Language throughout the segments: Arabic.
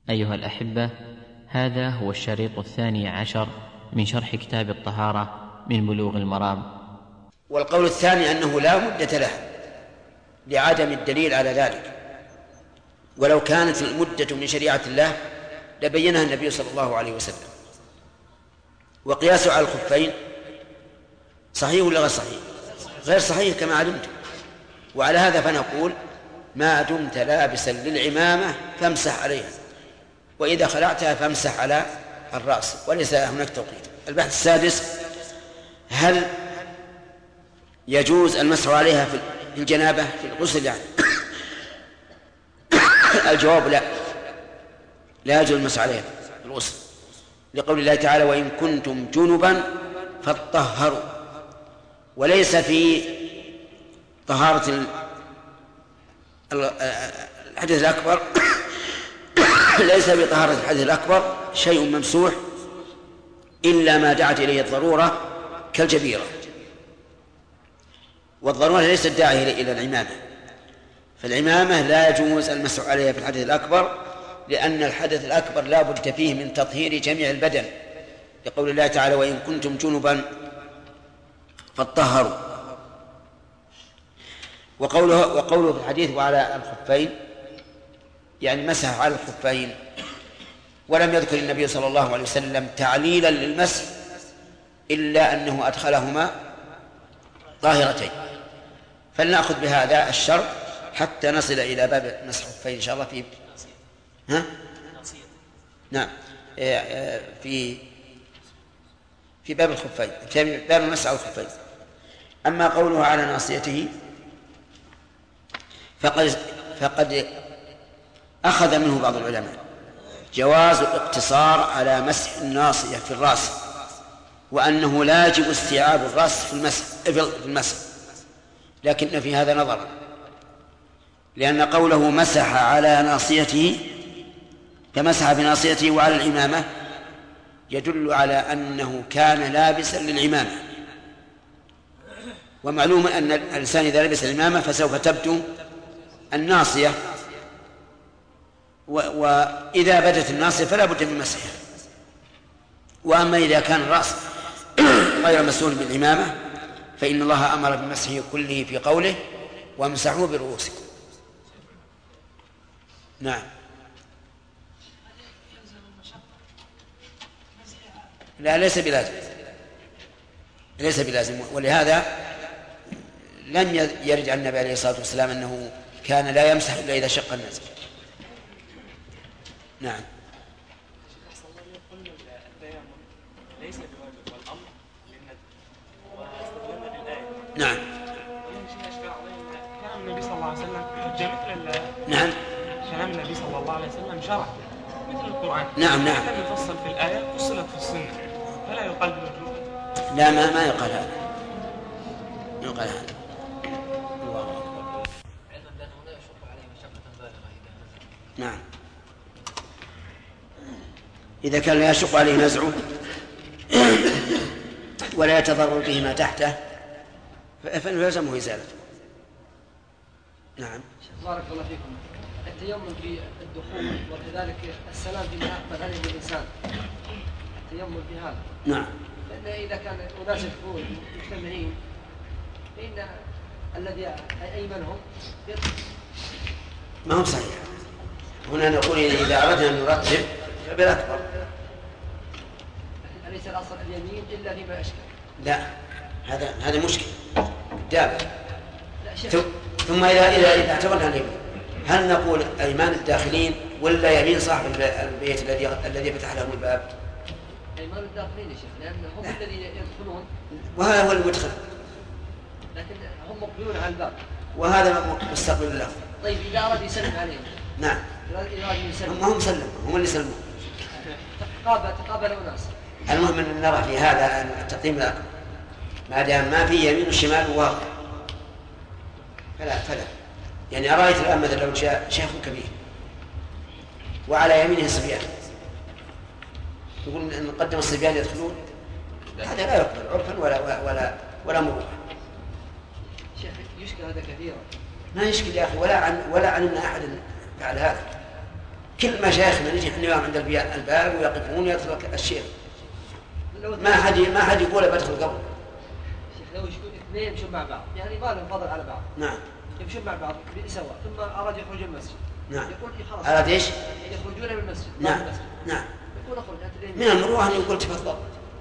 أيها الأحبة، هذا هو الشريط 12 من شرح كتاب الطهارة من بلوغ المرام. والقول الثاني أنه لا مدة له لعدم الدليل على ذلك، ولو كانت المدة من شريعة الله لبينها النبي صلى الله عليه وسلم. وقياسه على الخفين صحيح ولا غير صحيح؟ غير صحيح كما علمت. وعلى هذا فنقول ما دمت لابسا للعمامة فامسح عليها، وإذا خلعتها فامسح على الرأس، وليس هناك توقيت. البحث السادس: هل يجوز المسح عليها في الجنابة في الغسل يعني؟ الجواب لا يجوز المسح عليها في الغسل، لقول الله تعالى: وإن كنتم جنبا فاطهروا. وليس في طهارة الحدث الأكبر ليس في طهارة الحدث الأكبر شيء ممسوح إلا ما دعت إليه الضرورة كالجبيرة، والضرورة ليست داعية إلى العمامة، فالعمامة لا يجوز المسح عليها في الحدث الأكبر، لأن الحدث الأكبر لا بد فيه من تطهير جميع البدن، لقول الله تعالى: وإن كنتم جنبا فاطهروا. وقوله في الحديث: وعلى الخفين، يعني مسح على الخفين، ولم يذكر النبي صلى الله عليه وسلم تعليلا للمسح إلا أنه أدخلهما طاهرتين. فلنأخذ بهذا الشرط حتى نصل إلى باب مسح الخفين إن شاء الله نعم في باب الخفين، في باب المسح على الخفين. أما قوله على ناصيته فقد أخذ منه بعض العلماء جواز الاقتصار على مسح الناصية في الرأس، وأنه لا يجب استيعاب الرأس في المسح، لكن في هذا نظر، لأن قوله مسح على ناصيته فمسح بناصيته وعلى العمامة يدل على أنه كان لابسا للعمامة، ومعلوم أن الإنسان إذا لبس العمامة فسوف تبدو الناصية، وإذا بدت الناصية فلا بد من مسحها. وأما إذا كان الرأس غير مسؤول بالعمامة فإن الله أمر بمسحه كله في قوله: وامسحوا برؤوسكم. نعم. لا، ليس بلازم، ولهذا لم يرد عن النبي عليه الصلاة والسلام أنه كان لا يمسح إلا إذا شق الناس. نعم. نعم. كلام النبي صلى الله عليه وسلم حجة مثل نعم. كلام النبي صلى الله عليه وسلم شرع مثل القرآن. نعم. لم يفصل في الآية، فصلت في السنة، فلا يقال بالوجوب. لا، ما يقال هذا. يقال هذا. نعم. إذا كان لا يشق عليه نزعه ولا يتضرر به ما تحته فإنه يلزمه إزالته. نعم. بارك الله فيكم. التيمم في الدخول وكذلك السلام فيما أقبل عليه الإنسان، التيمم في هذا. نعم. لأن إذا كان أناس يدخلون مجتمعين فإن الذي أيمنهم ما هو صحيح. هنا نقول إذا أردنا أن نرتب فبالأكبر. أليس الأصل اليمين إلا فيما أشكل؟ لا، هذا مشكل دابة. ثم إذا اعتبرنا اليمين، هل نقول أيمان الداخلين ولا يمين صاحب البيت الذي فتح لهم الباب؟ أيمان الداخلين يا شيخ، لأن هم الذين يدخلون، وهذا هو المدخل، لكن هم مقبلون على الباب، وهذا مستقبل له. طيب إذا أراد يسلم عليهم؟ نعم. هم سلموا، هم اللي سلموا. تقابل أناس. المهم أن نرى في هذا التقديم الأكبر، ما دام ما في يمين والشمال واضح، فلا. يعني أرأيت الآن مثلا لو جاء شيخ كبير وعلى يمينه صبيان، يقول أن نقدم الصبيان يدخلون، هذا لا يقبل عرفا ولا مروءة. شيخ يشكل هذا كثيرا. ما يشكل يا أخي، ولا علمنا أحد فعل هذا. كل مشايخنا نجي احنا عند الباب ويقفون يترك الشيخ، ما حد يقول بدخل قبل. شيخ لو اثنين يمشون مع بعض يعني ما لهم فضل على بعض. نعم. يمشون مع بعض سوا ثم أراد يخرج من المسجد. نعم. يقول خلاص. أراد إيش؟ يخرجون من المسجد. نعم. نعم. يقول أخرج. من المروءة أن يقول تفضل.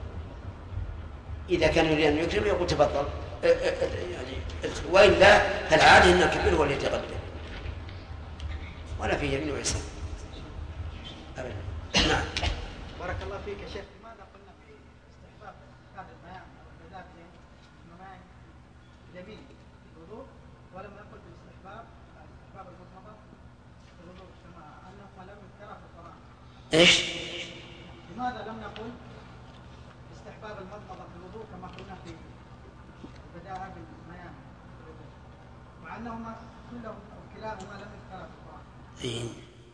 إذا كان يريد أن يكرم يقول تفضل. يعني وإلا فالعادة أن الكبير هو اللي يتقدم. ولا فيه يمين ويسار. أبدا. نعم. بارك الله فيك يا شيخ. لماذا قلنا في استحباب هذا المياه والبدات الماء اليمين الوضوء ولم نقل باستحباب المضمضة الوضوء كما أنه لم يذكر في القرآن؟ إيش؟ لماذا لم نقل استحباب المضمضة في الوضوء كما قلنا في البداءة بالمياه الوضوء مع أنهما كلهما أو كلاهما لم يذكر في القرآن؟ إيه.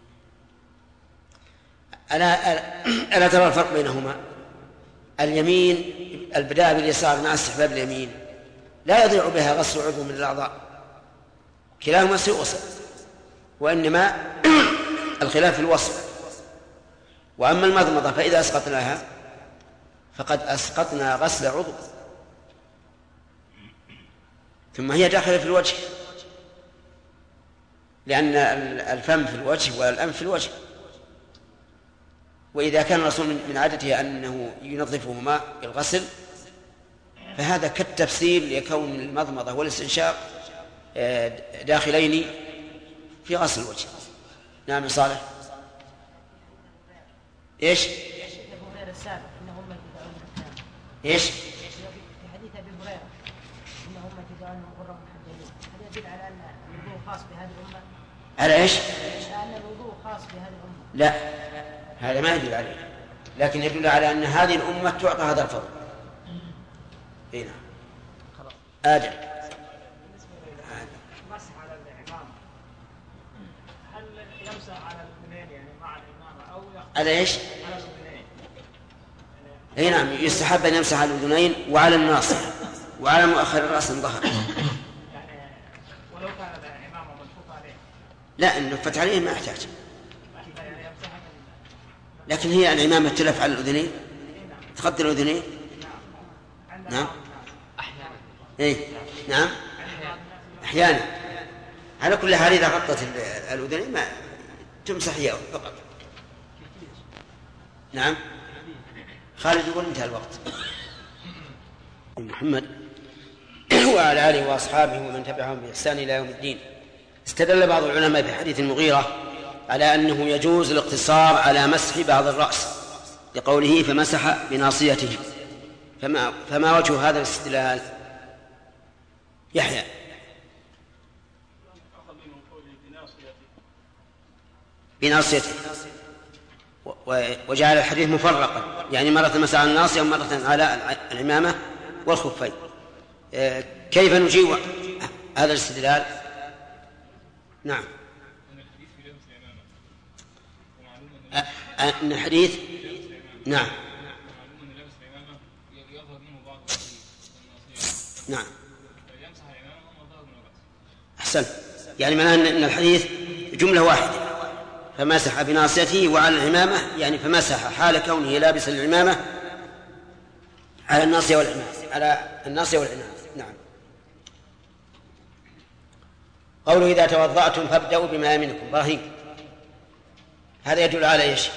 ألا ترى الفرق بينهما؟ اليمين البداء باليسار مع استحباب اليمين لا يضيع بها غسل عضو من الأعضاء، كلاهما سيغسل، وإنما الخلاف في الوصف. وأما المضمضة فإذا أسقطناها فقد أسقطنا غسل عضو، ثم هي داخلة في الوجه، لأن الفم في الوجه والأنف في الوجه. وإذا كان الرسول من عادته أنه ينظفهما بالغسل فهذا كالتفسير لكون المضمضة والاستنشاق داخلين في غسل الوجه. نعم يا صالح. إيش؟ إيش؟ في حديث أبي هريرة إن أمتي جعلنا غرا محجلين، هل يدل على أن الوضوء خاص بهذه الأمة؟ على إيش؟ أن الوضوء خاص بهذه الأمة. لا، هذا ما يدل عليه، لكن يدل على أن هذه الأمة تعطى هذا الفضل. هنا آدم. مسح على الإمامة، هل يمسح على الأذنين يعني مع الإمامة أو على إيش؟ على الأذنين؟ أي نعم، يستحب أن يمسح على الأذنين وعلى الناصية وعلى مؤخر الرأس من ظهر. يعني ولو كان الإمامة منفوخ عليه؟ لا، إن نفت عليه ما يحتاج، لكن هي العمامة تلف على الأذنين، تغطي الأذنين. نعم. إيه؟ نعم. أحيانا. على كل حال إذا غطت الأذنين ما تمسح هي فقط. نعم. خالد يقول انتهى الوقت. محمد وعلى آله وأصحابه ومن تبعهم بإحسان إلى يوم الدين. استدل بعض العلماء بحديث المغيرة على أنه يجوز الاقتصار على مسح بعض الرأس لقوله فمسح بناصيته. فما وجه هذا الاستدلال؟ يحيى. بناصيته، وجعل الحديث مفرقا، يعني مرة مسح على الناصية ومرة على العمامة والخفين. كيف نجيب هذا الاستدلال؟ نعم. أن الحديث نعم نعم أحسن، يعني معناه أن الحديث جملة واحدة، فمسح بناصيته وعلى العمامة، يعني فمسح حال كونه لابس العمامة على الناصية والعمامة، على الناصية والعمامة. نعم. قوله إذا توضأتم فابدأوا بما يمينكم. إبراهيم، هذا يدل على إيش؟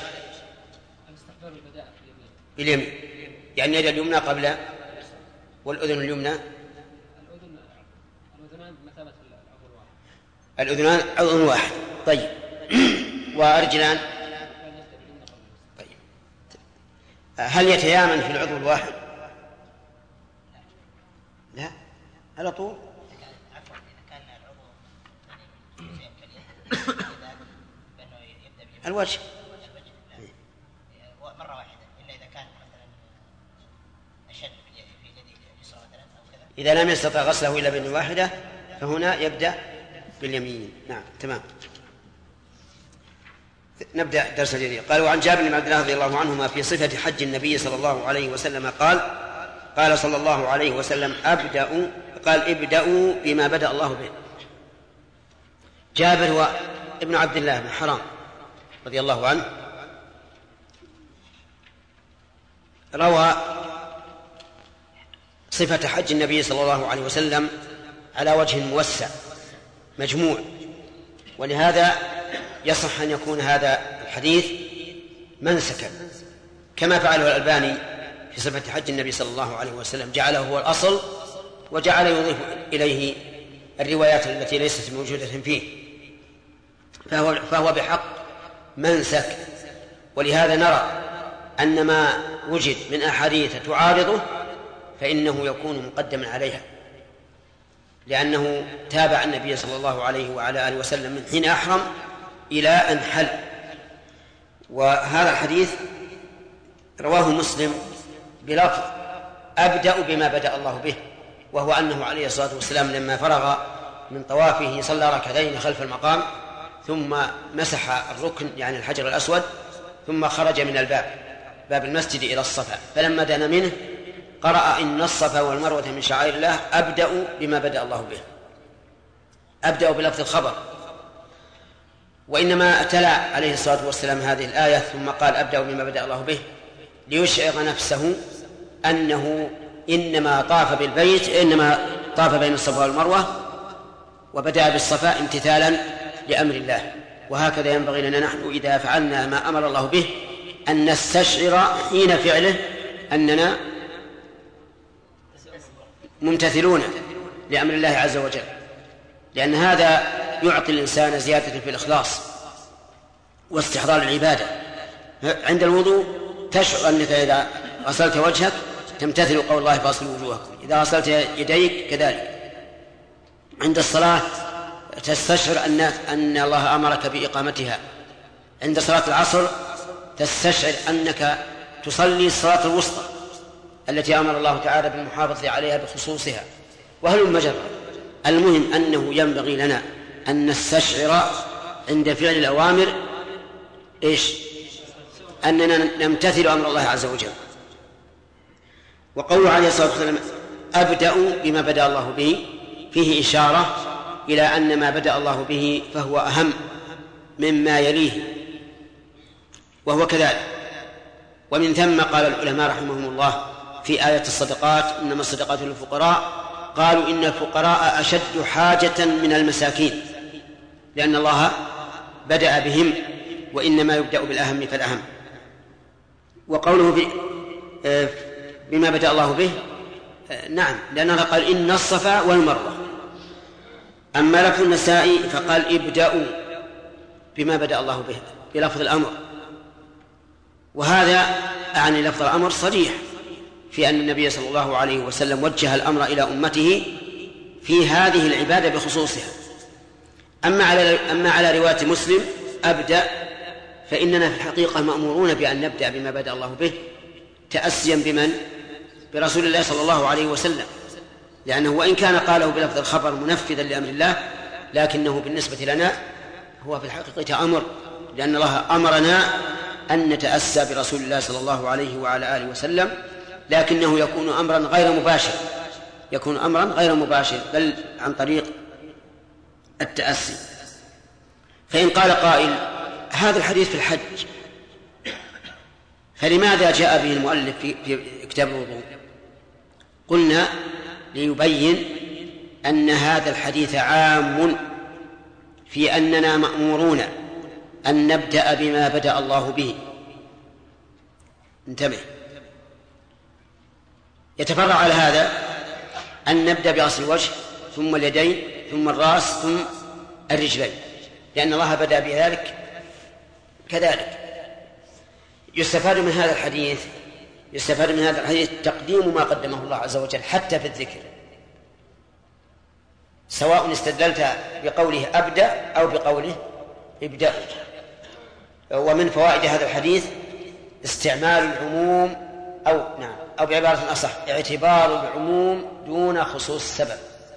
باليمين، يعني يد اليمنى قبل والأذن اليمنى. الأذنان مثابة العضو الواحد. الأذنان عضو واحد. طيب. وأرجلان. طيب. هل يتيامن في العضو الواحد؟ لا، على طول. الوجه مرة واحدة، إلا إذا كان مثلا أشد في يده اليسرى مثلا أو كذا. إذا لم يستطع غسله إلا بيد واحدة فهنا يبدأ باليمين. نعم تمام. نبدأ درس جديد. قال: وعن جابر بن عبد الله رضي الله عنهما في صفة حج النبي صلى الله عليه وسلم قال صلى الله عليه وسلم: ابدأوا بما بدأ الله به. جابر هو ابن عبد الله بن حرام رضي الله عنه روى صفة حج النبي صلى الله عليه وسلم على وجه موسع مجموع، ولهذا يصح أن يكون هذا الحديث منسكا كما فعله الألباني في صفة حج النبي صلى الله عليه وسلم، جعله هو الأصل وجعل يضيف إليه الروايات التي ليست موجودة فيه، فهو بحق منسك. ولهذا نرى أن ما وجد من أحاديث تعارضه فإنه يكون مقدما عليها، لأنه تابع النبي صلى الله عليه وعلى آله وسلم من حين أحرم إلى أن حل. وهذا الحديث رواه مسلم بلفظ أبدأ بما بدأ الله به، وهو أنه عليه الصلاة والسلام لما فرغ من طوافه صلى ركعتين خلف المقام ثم مسح الركن يعني الحجر الأسود ثم خرج من باب المسجد إلى الصفا، فلما دنا منه قرأ إن الصفا والمروة من شعائر الله أبدأ بما بدأ الله به، أبدأ بلفظ الخبر. وإنما تلا عليه الصلاة والسلام هذه الآية ثم قال أبدأ بما بدأ الله به ليشعر نفسه أنه إنما طاف بالبيت، إنما طاف بين الصفا والمروة وبدأ بالصفا امتثالا لأمر الله. وهكذا ينبغي لنا نحن إذا فعلنا ما أمر الله به أن نستشعر حين فعله أننا ممتثلون لأمر الله عز وجل، لأن هذا يعطي الإنسان زيادة في الإخلاص واستحضار العبادة. عند الوضوء تشعر أنك إذا غسلت وجهك تمتثل قول الله فاصلوا وجوهكم، إذا غسلت يديك كذلك. عند الصلاة تستشعر أن الله أمرك بإقامتها. عند صلاة العصر تستشعر أنك تصلي الصلاة الوسطى التي أمر الله تعالى بالمحافظة عليها بخصوصها، وهل مجرى. المهم أنه ينبغي لنا أن نستشعر عند فعل الأوامر أننا نمتثل أمر الله عز وجل. وقوله عليه الصلاة والسلام أبدأ بما بدأ الله به فيه إشارة إلى أن ما بدأ الله به فهو أهم مما يليه، وهو كذلك. ومن ثم قال العلماء رحمهم الله في آية الصدقات إنما الصدقات للفقراء، قالوا إن الفقراء أشد حاجة من المساكين، لأن الله بدأ بهم وإنما يبدأ بالأهم فالأهم. وقوله بما بدأ الله به نعم، لأنه قال إن الصفا والمروة. أما لفظ النسائي فقال ابدأوا بما بدأ الله به بلفظ الأمر، وهذا أعني لفظ الأمر صريح في أن النبي صلى الله عليه وسلم وجه الأمر إلى أمته في هذه العبادة بخصوصها. أما على رواية مسلم أبدأ فإننا في الحقيقة مأمورون بأن نبدأ بما بدأ الله به تأسيا بمن؟ برسول الله صلى الله عليه وسلم، لأنه وإن كان قاله بلفظ الخبر منفذا لأمر الله لكنه بالنسبة لنا هو في الحقيقة أمر، لأن الله أمرنا أن نتأسى برسول الله صلى الله عليه وعلى آله وسلم، لكنه يكون أمرا غير مباشر بل عن طريق التأسي. فإن قال قائل هذا الحديث في الحج فلماذا جاء به المؤلف في كتاب الوضوء؟ قلنا ليبين أن هذا الحديث عام في أننا مأمورون أن نبدأ بما بدأ الله به. انتبه، يتفرع على هذا أن نبدأ بغسل الوجه ثم اليدين ثم الرأس ثم الرجلين، لأن الله بدأ بذلك كذلك. يستفاد من هذا الحديث تقديم ما قدمه الله عز وجل حتى في الذكر، سواء استدللت بقوله أبدأ أو بقوله ابدأ. ومن فوائد هذا الحديث استعمال العموم أو بعبارة أصح اعتبار العموم دون خصوص السبب،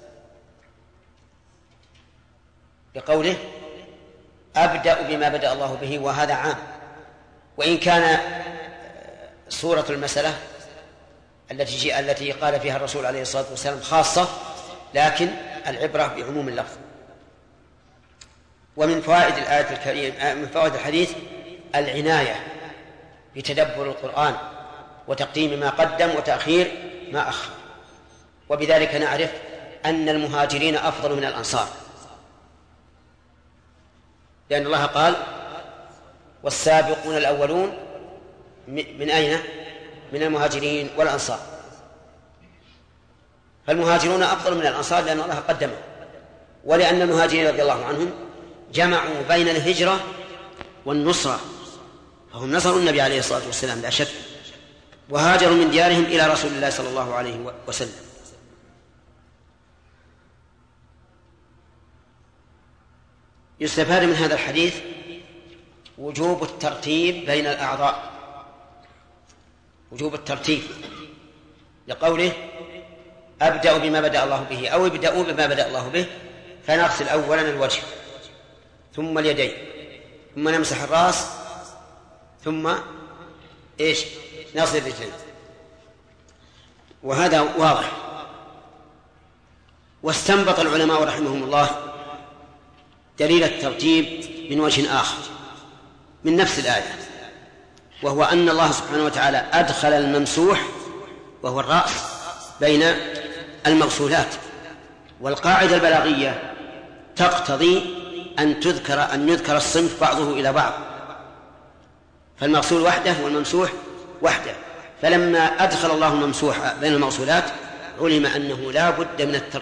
بقوله أبدأ بما بدأ الله به، وهذا عام. وإن كان صورة المسألة التي قال فيها الرسول عليه الصلاة والسلام خاصة، لكن العبرة بعموم اللفظ. ومن فوائد الآية الكريمة من فوائد الحديث العناية بتدبر القرآن وتقديم ما قدم وتأخير ما أخر. وبذلك نعرف أن المهاجرين أفضل من الأنصار، لأن الله قال والسابقون الأولون من أين؟ من المهاجرين والأنصار. فالمهاجرون أفضل من الأنصار لأن الله قدمه، ولأن المهاجرين رضي الله عنهم جمعوا بين الهجرة والنصرة، فهم نصروا النبي عليه الصلاة والسلام لا شك، وهاجروا من ديارهم إلى رسول الله صلى الله عليه وسلم. يستفاد من هذا الحديث وجوب الترتيب بين الأعضاء، وجوب الترتيب لقوله أبدأ بما بدأ الله به، أو ابدأوا بما بدأ الله به، فنغسل أولا الوجه ثم اليدين ثم نمسح الرأس ثم نغسل الرجلين، وهذا واضح. واستنبط العلماء رحمهم الله دليل الترتيب من وجه آخر من نفس الآية، وهو أن الله سبحانه وتعالى أدخل الممسوح وهو الرأس بين المغسولات، والقاعدة البلاغية تقتضي أن يذكر الصنف بعضه إلى بعض، فالمغسول وحده والممسوح وحده، فلما أدخل الله الممسوح بين المغسولات علم أنه لا بد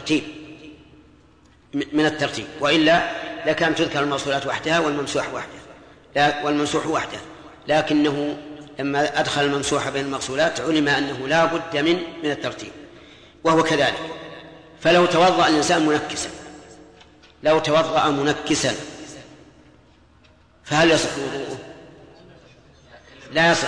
من الترتيب، وإلا لكان تذكر المغسولات وحدها والممسوح وحده، لكنه لما أدخل الممسوح بين المغسولات علم أنه لا بد من الترتيب، وهو كذلك. فلو توضأ الإنسان منكسا فهل يصح وضوءه؟ لا يصح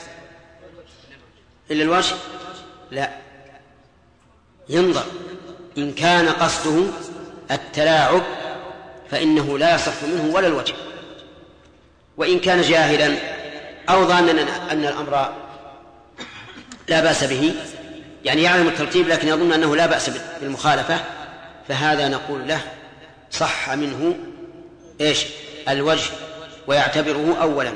إلا الوجه، لا، ينظر إن كان قصده التلاعب فإنه لا يصح منه ولا الوجه، وإن كان جاهلا أو ظانا أن الأمر لا بأس به، يعني يعلم الترتيب لكن يظن أنه لا بأس بالمخالفة، فهذا نقول له صح منه الوجه ويعتبره أولا.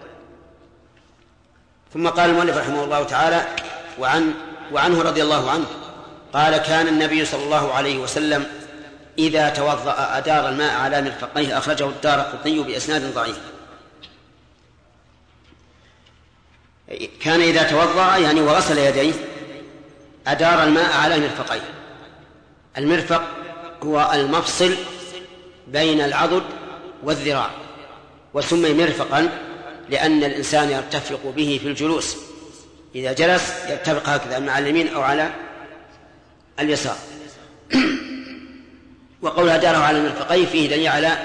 ثم قال المؤلف رحمه الله تعالى وعنه رضي الله عنه قال كان النبي صلى الله عليه وسلم إذا توضأ أدار الماء على مرفقيه، أخرجه الدارقطني بإسناد ضعيف. كان إذا توضأ يعني وغسل يديه أدار الماء على مرفقيه. المرفق هو المفصل بين العضد والذراع، وسمي مرفقا لأن الإنسان يرتفق به في الجلوس، إذا جلس يرتفق هكذا مع اليمين أو على اليسار. وقولها داره على المرفقين فيه دليل على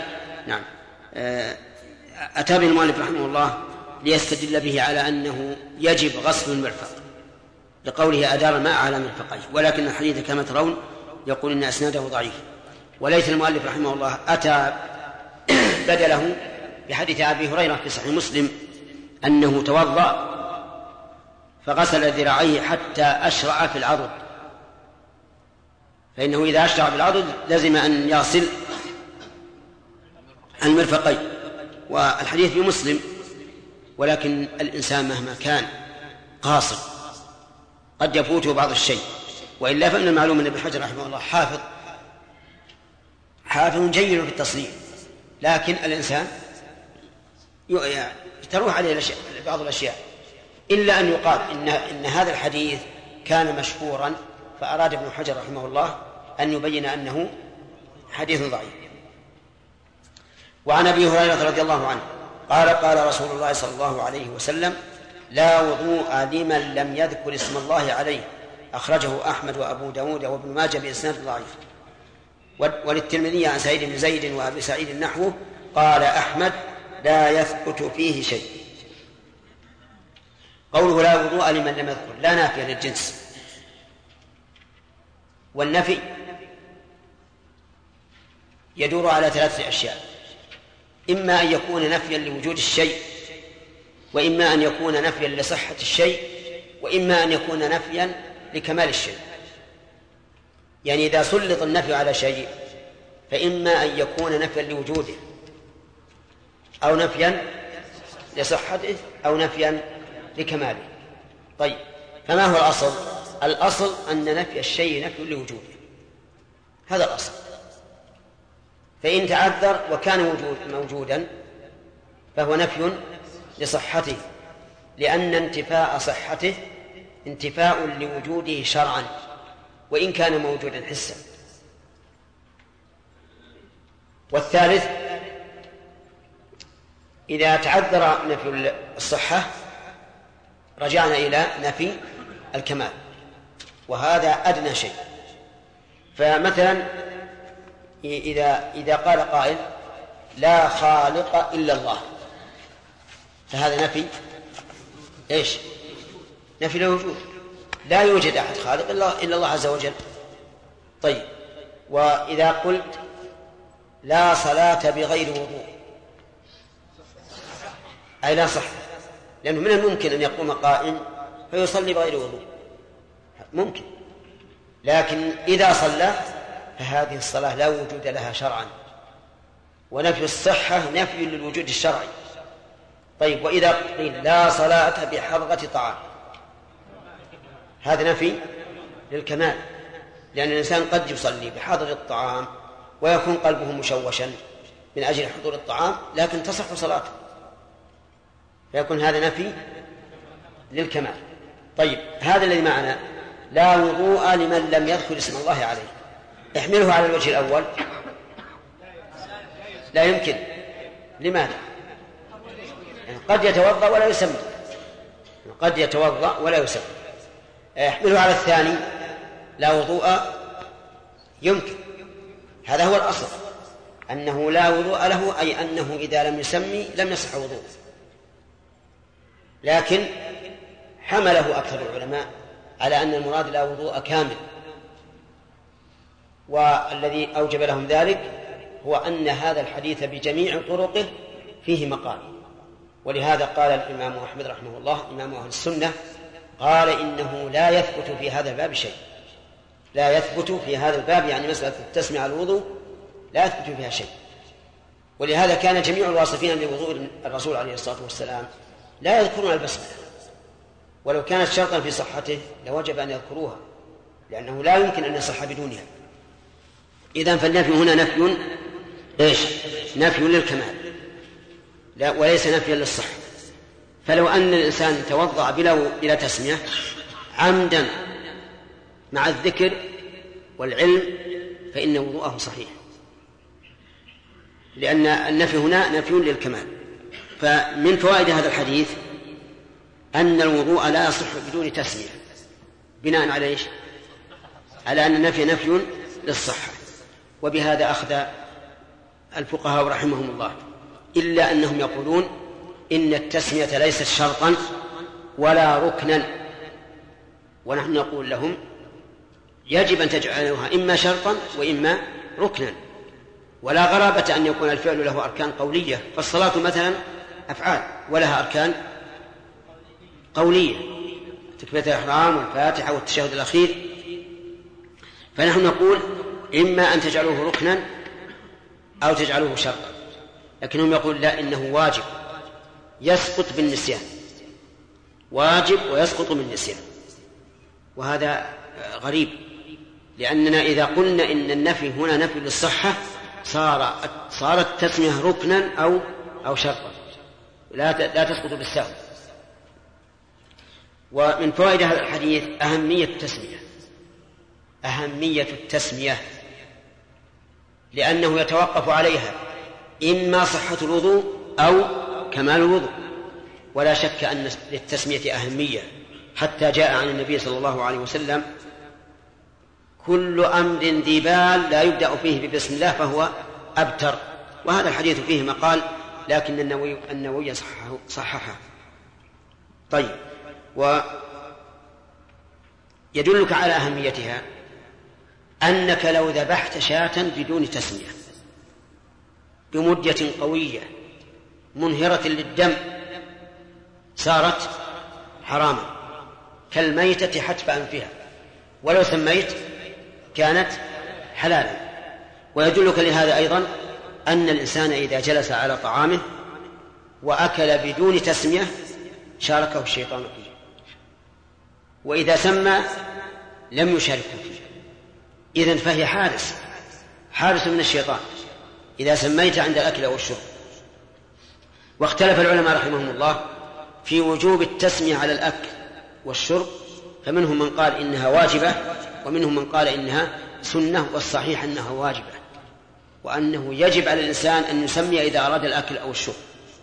أتى به المؤلف رحمه الله ليستدل به على أنه يجب غسل المرفق لقوله أدار الماء على مرفقيه، ولكن الحديث كما ترون يقول إن أسناده ضعيف. وليس المؤلف رحمه الله أتى بدله بحديث أبي هريرة في صحيح مسلم أنه توضأ فغسل ذراعيه حتى أشرع في العضد، فإنه إذا أشرع في العضد لازم أن يغسل المرفقين. والحديث في مسلم، ولكن الإنسان مهما كان قاصر قد يفوته بعض الشيء، وإلا فإن المعلوم أن ابن حجر رحمه الله حافظ جيد في التصنيف، لكن الإنسان تروح عليه بعض الأشياء، إلا أن يقال إن هذا الحديث كان مشهورا، فأراد ابن حجر رحمه الله أن يبين أنه حديث ضعيف. وعن أبي هريرة رضي الله عنه قال قال رسول الله صلى الله عليه وسلم لا وضوء لمن لم يذكر اسم الله عليه، أخرجه أحمد وأبو داود وابن ماجه بإسناد ضعيف. وللترمذي عن سعيد بن زيد وأبي سعيد نحوه قال أحمد لا يثبت فيه شيء. قوله لا وضوء لمن لم يذكر لا نافية للجنس، والنفي يدور على ثلاثة أشياء: إما أن يكون نفيا لوجود الشيء، وإما أن يكون نفيا لصحة الشيء، وإما أن يكون نفيا لكمال الشيء. يعني إذا سلط النفي على شيء فإما أن يكون نفيا لوجوده أو نفيا لصحته أو نفيا لكماله. طيب، فما هو الأصل؟ الأصل أن نفي الشيء نفي لوجوده، هذا الأصل. فإن تعذر وكان موجودا فهو نفي لصحته، لأن انتفاء صحته انتفاء لوجوده شرعا وإن كان موجودا حسا. والثالث، إذا تعذر نفي الصحة رجعنا إلى نفي الكمال، وهذا أدنى شيء. فمثلا إذا قال قائل لا خالق إلا الله، فهذا نفي إيش؟ نفي الوجود، لا يوجد أحد خالق إلا الله عز وجل. طيب، وإذا قلت لا صلاة بغير وضوء، أي لا صح، لأنه من الممكن أن يقوم قائم فيصلي بغير وضوء، ممكن، لكن إذا صلى فهذه الصلاة لا وجود لها شرعا، ونفي الصحة نفي للوجود الشرعي. طيب، وإذا قيل لا صلاة بحضرة طعام، هذا نفي للكمال، لأن الإنسان قد يصلي بحضرة الطعام ويكون قلبه مشوشا من أجل حضور الطعام لكن تصح صلاته، فيكون هذا نفي للكمال. طيب، هذا الذي معنا لا وضوء لمن لم يذكر اسم الله عليه، احمله على الوجه الأول لا يمكن. لماذا؟ يعني قد يتوضأ ولا يسمي، قد يتوضأ ولا يسمي. احمله على الثاني لا وضوء يمكن، هذا هو الأصل، أنه لا وضوء له، أي أنه إذا لم يسمي لم يصح وضوء. لكن حمله أكثر العلماء على أن المراد لا وضوء كامل، والذي أوجب لهم ذلك هو أن هذا الحديث بجميع طرقه فيه مقال. ولهذا قال الإمام أحمد رحمه الله إمام أهل السنة، قال إنه لا يثبت في هذا الباب شيء، لا يثبت في هذا الباب، يعني مسألة التسمية على الوضوء لا يثبت فيها شيء. ولهذا كان جميع الواصفين لوضوء الرسول عليه الصلاة والسلام لا يذكرون البسملة، ولو كانت شرطا في صحته لوجب أن يذكروها، لأنه لا يمكن أن يصح بدونها. إذن فالنفي هنا نفي إيش؟ نفي للكمال وليس نفيا للصحة. فلو أن الإنسان توضأ بلا تسمية عمدا مع الذكر والعلم فإن وضوءه صحيح، لأن النفي هنا نفي للكمال. فمن فوائد هذا الحديث أن الوضوء لا يصح بدون تسمية، بناء على إيش؟ على أن النفي نفي للصحة. وبهذا أخذ الفقهاء رحمهم الله، إلا أنهم يقولون إن التسمية ليست شرطا ولا ركنا، ونحن نقول لهم يجب أن تجعلوها إما شرطا وإما ركنا، ولا غرابة أن يكون الفعل له أركان قولية، فالصلاة مثلا أفعال ولها أركان قولية، تكبيرة الإحرام والفاتحة والتشهد الأخير. فنحن نقول إما أن تجعلوه ركنا أو تجعلوه شرطا، لكنهم يقول لا، إنه واجب يسقط بالنسيان، واجب ويسقط بالنسيان، وهذا غريب، لأننا إذا قلنا إن النفي هنا نفي للصحة صارت التسمية ركنا أو شرطا، لا تسقط بالسهو. ومن فوائد هذا الحديث أهمية التسمية، لأنه يتوقف عليها إما صحة الوضوء أو كمال الوضوء. ولا شك أن للتسمية أهمية، حتى جاء عن النبي صلى الله عليه وسلم كل أمر ذي بال لا يبدأ فيه ببسم الله فهو أبتر. وهذا الحديث فيه مقال، لكن النووي صححه. طيب، ويدلك على أهميتها أنك لو ذبحت شاة بدون تسمية بمدة قوية منهرة للدم صارت حراما كالميتة حتف أنفها، ولو سميت كانت حلالا. ويدلك لهذا أيضا أن الإنسان إذا جلس على طعامه وأكل بدون تسمية شاركه الشيطان فيه، وإذا سمى لم يشاركه فيه. إذن فهي حارس من الشيطان إذا سميت عند الأكل أو الشرب. واختلف العلماء رحمهم الله في وجوب التسمية على الأكل والشرب، فمنهم من قال إنها واجبة، ومنهم من قال إنها سنة، والصحيح أنها واجبة، وأنه يجب على الإنسان أن يسمي إذا أراد الأكل أو الشرب.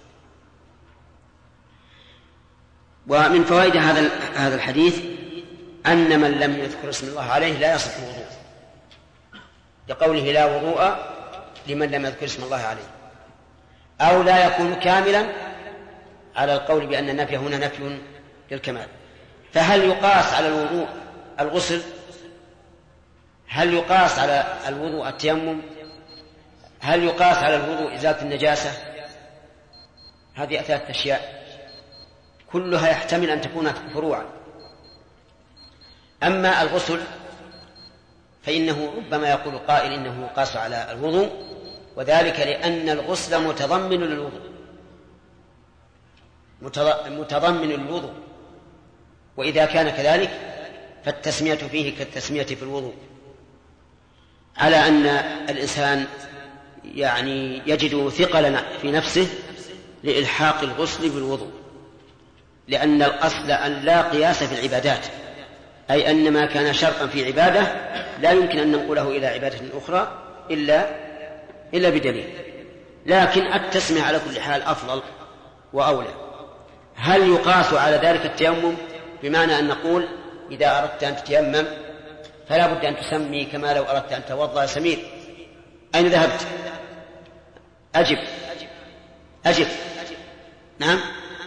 ومن فوائد هذا الحديث أن من لم يذكر اسم الله عليه لا يصح وضوء، لقوله لا وضوء لمن لم يذكر اسم الله عليه، أو لا يكون كاملا على القول بأن النفي هنا نفي للكمال. فهل يقاس على الوضوء الغسل؟ هل يقاس على الوضوء التيمم؟ هل يقاس على الوضوء إزالة النجاسة؟ هذه 3 أشياء كلها يحتمل أن تكون فروعا. أما الغسل فإنه ربما يقول قائل إنه يقاس على الوضوء، وذلك لأن الغسل متضمن للوضوء، متضمن للوضوء، وإذا كان كذلك فالتسمية فيه كالتسمية في الوضوء، على أن الإنسان يعني يجد ثقلا في نفسه لإلحاق الغسل بالوضوء، لأن الأصل أن لا قياس في العبادات، أي أن ما كان شرطا في عبادة لا يمكن أن ننقله إلى عبادة أخرى إلا بدليل. لكن التسمية على كل حال أفضل وأولى. هل يقاس على ذلك التيمم؟ بمعنى أن نقول إذا أردت أن تتيمم فلا بد أن تسمي كما لو أردت أن توضأ. سمير أين ذهبت؟ أجب. نعم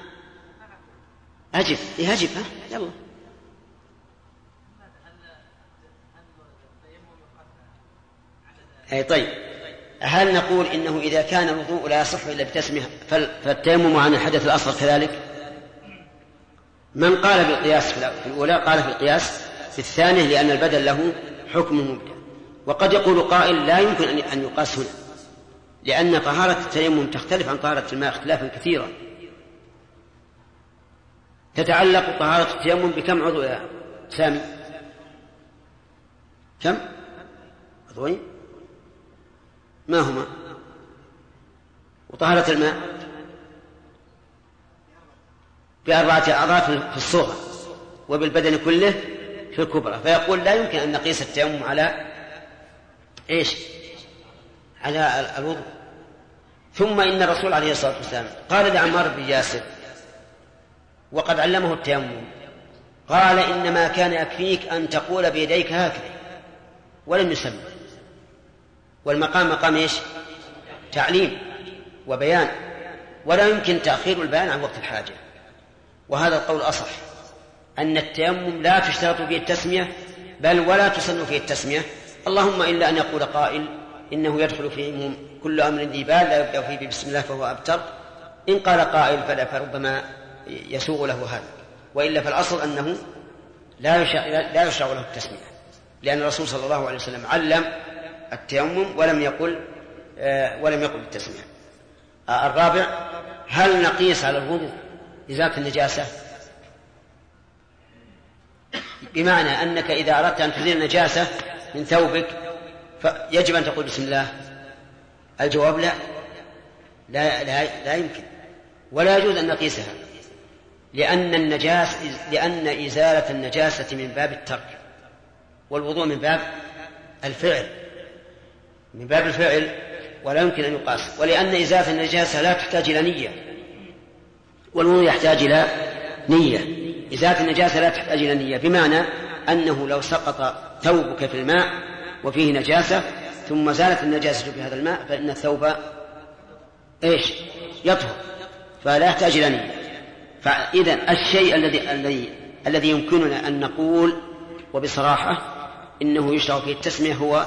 أجب. أجب يلا. أي طيب، هل نقول إنه إذا كان الوضوء لا يصح إلا بتسمية فالتيمم عن الحدث الأصغر كذلك؟ من قال بالقياس في الأولى قال في القياس في الثانية، لأن البدل له حكم مبدأ. وقد يقول قائل لا يمكن أن يقاس هنا، لأن طهارة التيمم تختلف عن طهارة الماء اختلافا كثيرا. تتعلق طهارة التيمم بكم عضو يا سامي؟ كم عضوين؟ ما هما؟ وطهارة الماء ب4 أعضاء في الصغرى، وبالبدن كله في الكبرى. فيقول لا يمكن أن نقيس التيمم على إيش؟ على الوضوء. ثم إن الرسول عليه الصلاة والسلام قال لعمار بن ياسر وقد علمه التيمم، قال إنما كان يكفيك أن تقول بيديك هكذا، ولم يسمى. والمقام مقام إيش؟ تعليم وبيان، ولا يمكن تأخير البيان عن وقت الحاجة. وهذا القول أصح، أن التيمم لا تشترط فيه التسمية، بل ولا تسن فيه التسمية، اللهم إلا أن يقول قائل إنه يدخل فيه كل أمر ذي بال لا يبدأ فيه بسم الله فهو أبتر. إن قال قائل فربما يسوغ له هذا، وإلا فالأصل أنه لا يشرع له التسمية، لأن الرسول صلى الله عليه وسلم علم التيمم ولم يقل بالتسمية. الرابع، هل نقيس على الوضوء إزالة النجاسة؟ بمعنى أنك إذا أردت أن تزيل النجاسة من ثوبك فيجب أن تقول بسم الله. الجواب لا يمكن، ولا يجوز أن نقيسها، لأن إزالة النجاسة من باب الترك، والوضوء من باب الفعل، ولا يمكن أن يقاس. ولأن إزالة النجاسة لا تحتاج إلى نية، والوضوء يحتاج إلى نية. إزالة النجاسة لا تحتاج إلى نية، بمعنى أنه لو سقط ثوبك في الماء وفيه نجاسة ثم زالت النجاسة في هذا الماء فإن الثوب يطهر، فلا يحتاج إلى نية. فإذا الشيء الذي يمكننا أن نقول وبصراحة إنه يشرع فيه التسمية هو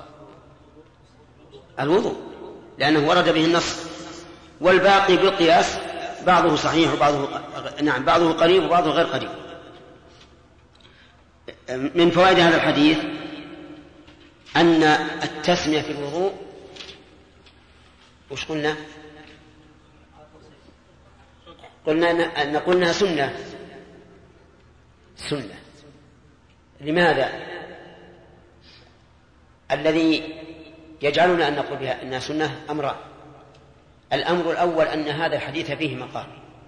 الوضوء، لأنه ورد به النص. والباقي بالقياس بعضه صحيح بعضه قريب وبعضه غير قريب. من فوائد هذا الحديث أن التسمية في الوضوء وش قلنا؟ نقول أنها سنة. لماذا؟ الذي يجعلنا أن نقول بها أنها سنة أمران. الأمر الأول أن هذا الحديث فيه مقال،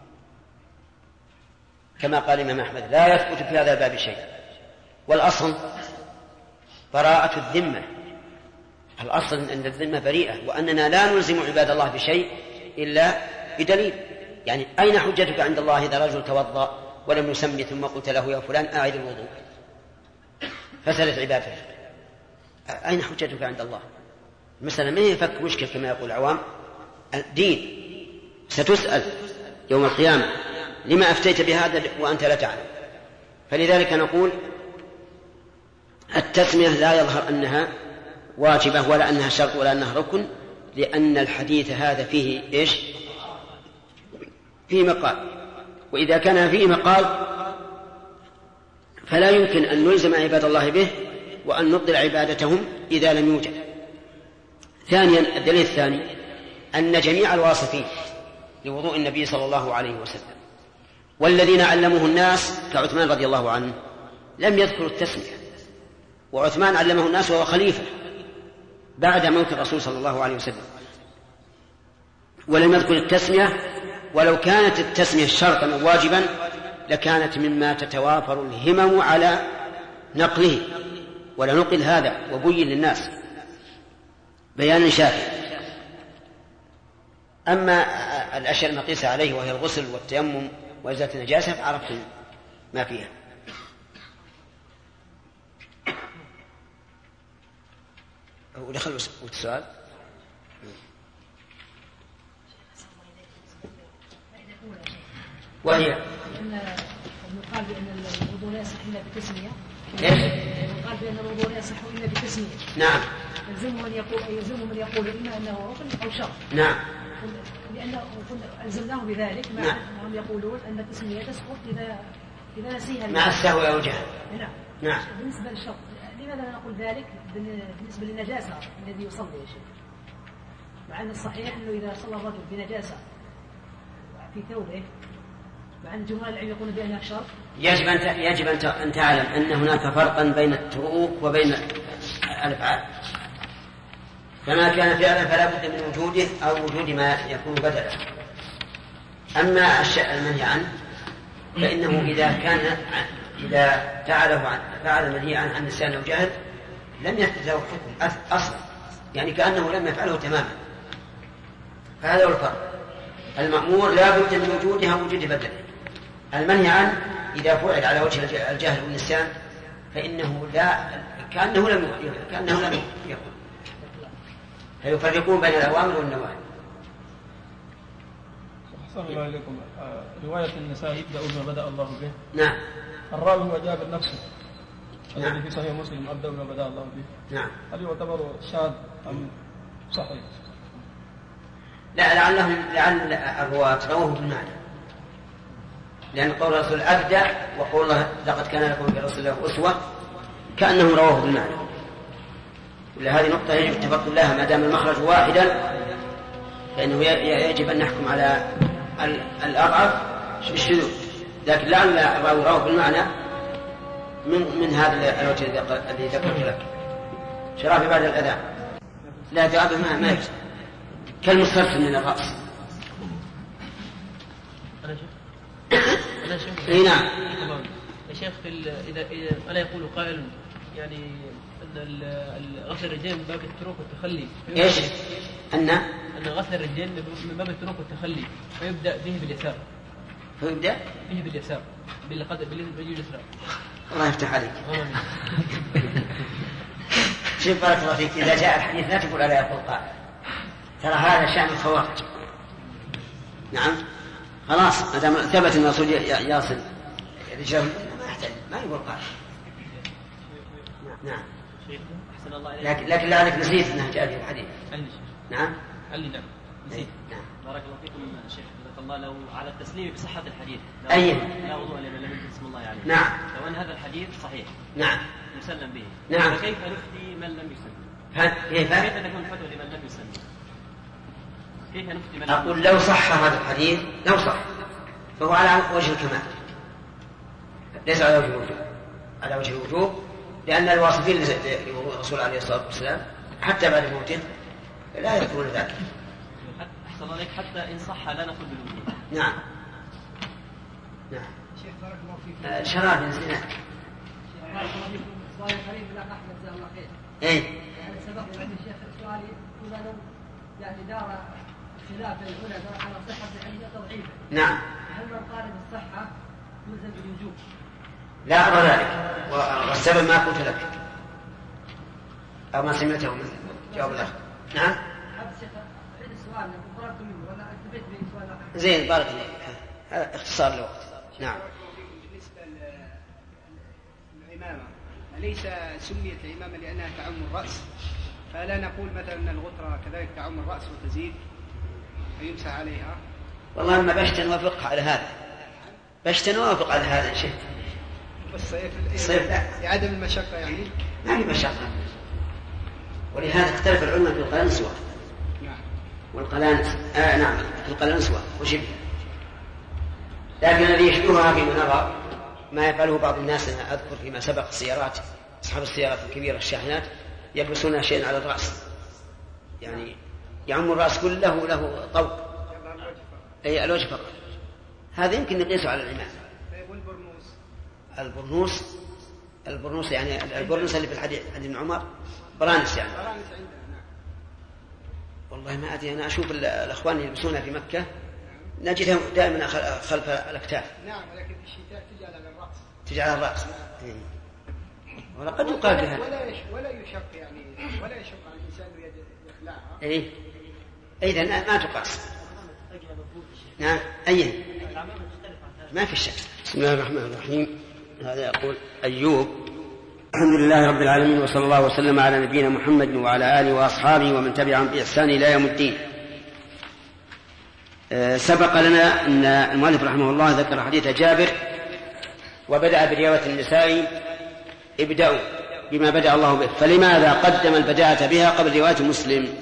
كما قال الإمام أحمد لا يثبت في هذا الباب شيء، والأصل براءة الذمة. الأصل أن الذمة بريئة، وأننا لا نلزم عباد الله بشيء إلا بدليل. يعني أين حجتك عند الله إذا رجل توضأ ولم يسمي ثم قلت له يا فلان أعد الوضوء فسلت عبادته؟ أين حجتك عند الله؟ مثلا ما يفك مشكل كما يقول العوام، دين ستسأل يوم القيامة لما أفتيت بهذا وأنت لا تعلم. فلذلك نقول التسمية لا يظهر أنها واجبة ولا أنها شرط ولا أنها ركن، لأن الحديث هذا فيه إيش؟ فيه مقال، وإذا كان فيه مقال فلا يمكن أن نلزم عباد الله به وأن نبطل عبادتهم إذا لم يوجد. ثانيا، الدليل الثاني أن جميع الواصفين لوضوء النبي صلى الله عليه وسلم والذين علموه الناس كعثمان رضي الله عنه لم يذكروا التسمية، وعثمان علمه الناس وهو خليفة بعد موت الرسول صلى الله عليه وسلم، ولم يذكر التسمية. ولو كانت التسمية شرطا واجبا لكانت مما تتوافر الهمم على نقله، ولنقل هذا وبين للناس بيانا شافيا. أما الأشياء المقيسة عليه وهي الغسل والتيمم وإزالة النجاسة فعرفتم ما فيها. ودخل السؤال وهي لأن يقال بأن الوضوء لا يصح إلا بتسمية. يقال بأن الوضوء لا يصح إلا بتسمية. نعم. يلزم من يقول إما أنه ركن أو شرط. نعم. لأنه ألزمناه بذلك مع أنهم يقولون أن التسمية تسقط إذا نسيها مع السهو أو جهل. نعم. بالنسبة للشرط لماذا نقول ذلك بالنسبة للنجاسة الذي يصلي يا شيخ؟ مع أن الصحيح أنه إذا صلى الرجل بنجاسة في ثوبه، مع أن جمهور العلم يقولون بأنها شرط. يجب أن تعلم أن هناك فرقا بين التروك وبين الأفعال، فما كان فعلا فلا بد من وجوده أو وجود ما يكون بدلا. أما الشيء المنهي عنه فإنه إذا فعل المنهي عنه عن نسيان أو جهل لم يثبت له حكم أصلا، يعني كأنه لم يفعله تماما. فهذا هو الفرق. المأمور لا بد من وجوده أو وجود بدله. المنهي عنه إذا فعل على وجه الجهل والنسيان فإنه كأنه لم يكن. فيفرقون بين الأوامر والنواهي. أحسن الله إليكم. رواية النساء يبدأ بما بدأ الله به. نعم. الراوي هو جابر نفسه. نعم. الذي في صحيح مسلم أبدأ بما بدأ الله به. نعم. هل يعتبر شاذ أم صحيح؟ لا، لعل الرواة رووه بالمعنى، لأن قول الرسول أبدأ وقول الله لقد كان لكم في رسول الله أسوة كأنهم رووه بالمعنى. ولهذه نقطة يجب التفقد لها، ما دام المخرج واحدا فإنه يجب أن نحكم على الأضعف بالشذوذ، لكن لعل الراوي رواه بالمعنى من هذا الوجه الذي ذكرت لك. شرافي بعد الأذان لا جواب ما يجب كالمسترسل من الرأس. أنا شيخ. إيه نعم. يا شيخ إذا أنا يقول قائل يعني أن غسل الرجلين من باب التروك والتخلي. إيش؟ أن غسل الرجلين من باب التروك والتخلي فيبدأ به باليسار. فيبدأ به باليسار بالرجل اليسرى. الله يفتح عليك. شوف بارك الله فيك، إذا جاء الحديث لا تقول على يقول قائل، ترى هذا شأن الخوارج. نعم. خلاص ما دام ثبت ان الرسول يصل رجال ما يحتاج ما يقول قائل. نعم. أحسن الله إليك. لكن لعلك نسيت انها جاء في الحديث. نعم. نعم. نسيت. نعم. بارك الله فيكم الشيخ جزاك الله. لو على التسليم بصحة الحديث لا وضوء لمن لم يذكر اسم الله عليه. نعم. لو أن هذا الحديث صحيح. نعم. مسلم به. نعم. فكيف نفتي من لم يسلم؟ كيف تكون فتوى لمن لم يسلم؟ كيف نفتي من؟ أقول لو صح هذا الحديث، لو صح فهو على وجه الكمال، ليس على وجه الوجوب، على وجه الوجوب، لأن الواصفين للرسول عليه الصلاة والسلام حتى بعد موته لا يذكرون ذلك. أحسن عليك، حتى إن صح لا نقول بالوجوب. نعم نعم. شيخ بارك الله فيك. شراب من زنا. سؤال قريب من أحمد جزاه الله خير. إيه. يعني سبق لي الشيخ سؤالي كنا لو يعني دار خلاف العلماء على صحة الحديث وتضعيفه. نعم. هل من قال بالصحة يلزم بالوجوب؟ لا أرى ذلك، والسبب ما قلت لك أو ما سمعته من جواب الأخ. نعم. عيد السؤال لو قرأت منه ولا أكتفيت بسؤال آخر. زين بارك الله، هذا اختصار الوقت. نعم. بالنسبة للعمامة، أليس سميت العمامة لأنها تعم الرأس؟ فلا نقول مثلا أن الغترة كذلك تعم الرأس وتزيد فيمسح عليها؟ والله ما بشتن وافق على هذا، بشتن وافق على هذا الشيء. الصيف لعدم المشقة يعني؟ ما في مشقة، ولهذا اختلف العلماء في القلنسوة. نعم. والقلانس نعم في القلنسوة وشبه، لكن الذي يشبهها فيما نرى ما يفعله بعض الناس. أنا أذكر فيما سبق السيارات، أصحاب السيارات الكبيرة الشاحنات يلبسون شيئا على الرأس، يعني يعم الرأس كله له طوق، أي الوجه فقط. هذا يمكن نقيسه على العمامة. البرنوس يعني البرنوس اللي في الحديث عند ابن عمر، برانس يعني. والله ما أدري، أنا أشوف الأخوان يلبسونها في مكة نجدهم دائما خلف الأكتاف. نعم، ولكن في الشتاء تجعل على الرأس. تجعل على الرأس. ولقد يقال بها. ولا يشق يعني، ولا يشق على الإنسان يخلعها. إيه. إذا ما تقاس. نعم. أيه. ما في شك. بسم الله الرحمن الرحيم. هذا يقول أيوب: الحمد لله رب العالمين، وصلى الله وسلم على نبينا محمد وعلى آله وأصحابه ومن تبعهم بإحسان إلى يوم الدين. سبق لنا أن المؤلف رحمه الله ذكر حديث جابر وبدأ برواية النساء: ابدأوا بما بدأ الله به. فلماذا قدم البداءة بها قبل رواية مسلم؟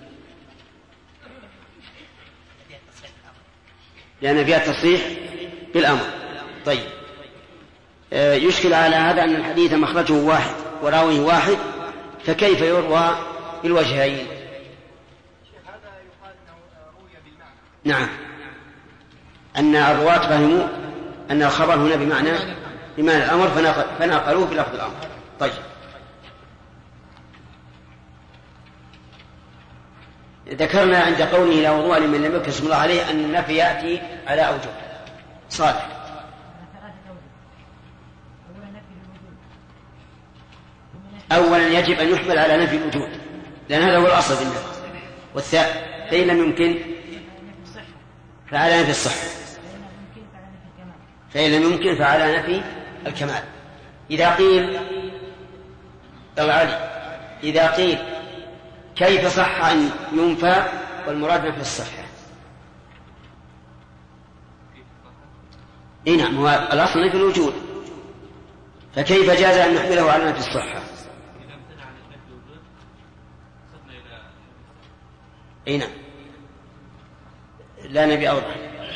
لأن فيها تصريح بالأمر. طيب، يشكل على هذا أن الحديث مخرجه واحد وراويه واحد، فكيف يروى بالوجهين؟ نعم، أن الرواة فهموا أن الخبر هنا بمعنى الأمر فنقلوه بلفظ الأمر. طيب، ذكرنا عند قوله لا وضوء لمن لم يذكر اسم الله عليه أن النفي يأتي على أوجه. صالح. أولا يجب أن يحمل على نفي الوجود، لأن هذا هو الأصل في النفي. والثاني فإن لم يمكن فعلى نفي الصحة، فإن لم يمكن فعلى نفي الكمال. إذا قيل إذا قيل كيف صح أن ينفى والمراد نفي الصحة؟ نعم، هو الأصل نفي الوجود، فكيف جاز أن نحمله على نفي الصحة؟ نعم، لا نبي أوضح.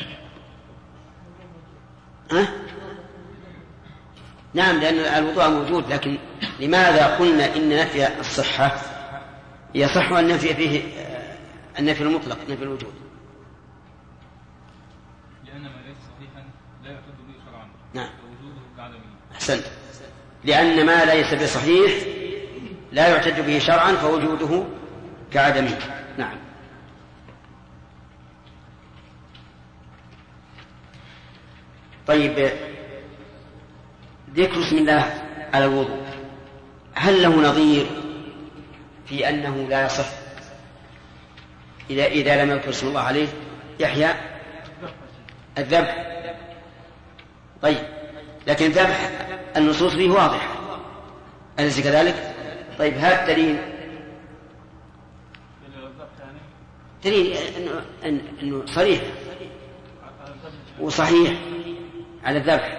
نعم، لأن الوضوء موجود، لكن لماذا قلنا إن نفي الصحة يصح أن نفي فيه النفي المطلق نفي الوجود؟ لأن ما ليس صحيحا لا يعتد به شرعا. نعم، ووجوده كعدمه. أحسنت. لأن ما ليس بصحيح لا يعتد به شرعا فوجوده كعدمه. نعم. طيب، ذكر اسم الله على الوضوء هل له نظير في أنه لا يصح إذا لم يذكر اسم الله عليه؟ يحيى الذبح. طيب، لكن ذبح النصوص فيه واضحة، أليس كذلك؟ طيب، هذا دليل أنه صريح وصحيح على الذبح.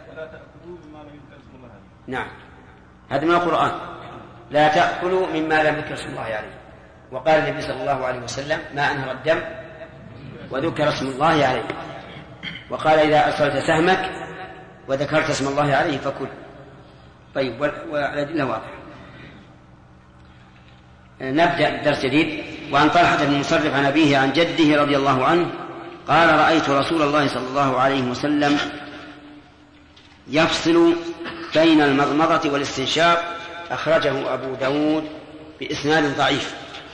نعم، هذا من القرآن: لا تأكلوا مما لم يذكر اسم الله عليه. وقال النبي صلى الله عليه وسلم: ما أنهر الدم وذكر اسم الله عليه. وقال إذا أرسلت سهمك وذكرت اسم الله عليه فكل. طيب، والأدلة واضحة. نبدأ درس جديد. وعن طلحة بن مصرف عن أبيه عن جده رضي الله عنه قال رأيت رسول الله صلى الله عليه وسلم يفصل بين المضمضة والاستنشاق، أخرجه أبو داود بإسناد ضعيف.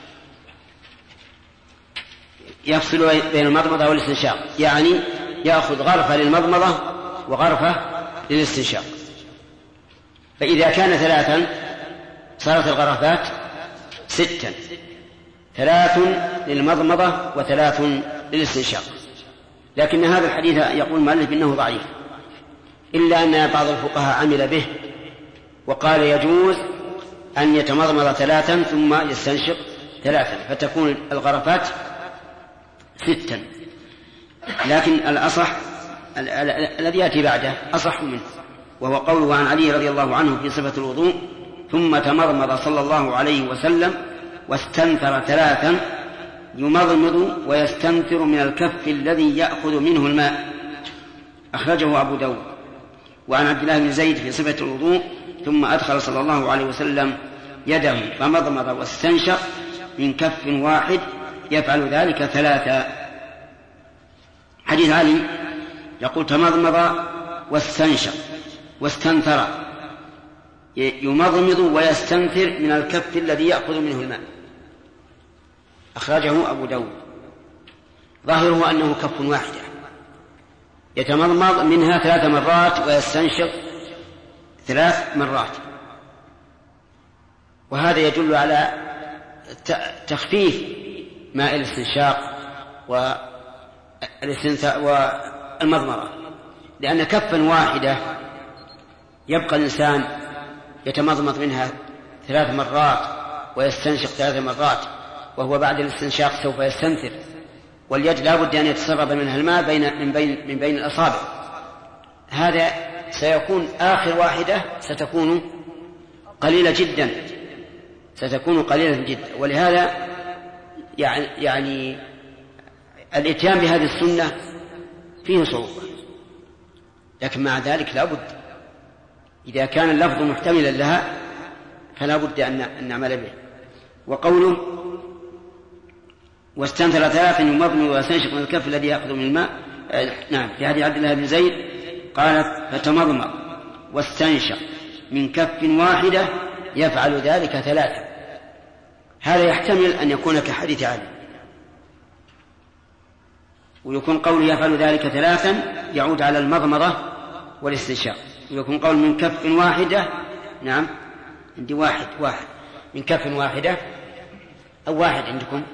يفصل بين المضمضة والاستنشاق يعني يأخذ غرفة للمضمضة وغرفة للاستنشاق. فإذا كان 3 صارت الغرفات 6، 3 للمضمضة و3 للاستنشاق. لكن هذا الحديث يقول المؤلف إنه ضعيف، إلا أن بعض الفقهاء عمل به وقال يجوز أن يتمضمض 3 ثم يستنشق 3، فتكون الغرفات 6. لكن الأصح الذي يأتي بعده أصح منه، وهو قوله عن علي رضي الله عنه في صفة الوضوء: ثم تمضمض صلى الله عليه وسلم واستنثر 3، يمضمض ويستنثر من الكف الذي يأخذ منه الماء، أخرجه أبو داود. وعن عبد الله بن زيد في صفة الوضوء: ثم أدخل صلى الله عليه وسلم يده فمضمض واستنشق من كف واحد، يفعل ذلك 3. حديث علي يقول تمضمض واستنشق واستنثر، يمضمض ويستنثر من الكف الذي يأخذ منه الماء، أخرجه أبو داود. ظاهره أنه كف واحدة يتمضمض منها 3 مرات ويستنشق 3 مرات، وهذا يدل على تخفيف ماء الاستنشاق والمضمضة، لأن كفا واحدة يبقى الإنسان يتمضمض منها 3 مرات ويستنشق 3 مرات، وهو بعد الاستنشاق سوف يستنثر، واليد لا بد أن يتسرب منها الماء من بين الأصابع. هذا سيكون آخر واحدة ستكون قليلة جدا، ولهذا يعني الاتيان بهذه السنة فيه صعوبة، لكن مع ذلك لا بد إذا كان اللفظ محتملا لها فلا بد أن نعمل به. وقوله واستنثر 3 يمضمض ويستنشق من الكف الذي يأخذ من الماء، نعم، في حديث عبد الله بن زيد قالت فتمضمض واستنشق من كف واحدة يفعل ذلك 3. هذا يحتمل أن يكون كحديث علي، ويكون قول يفعل ذلك 3 يعود على المضمضة والاستنشاق، ويكون قول من كف واحدة، نعم عندي واحد من كف واحدة أو واحد عندكم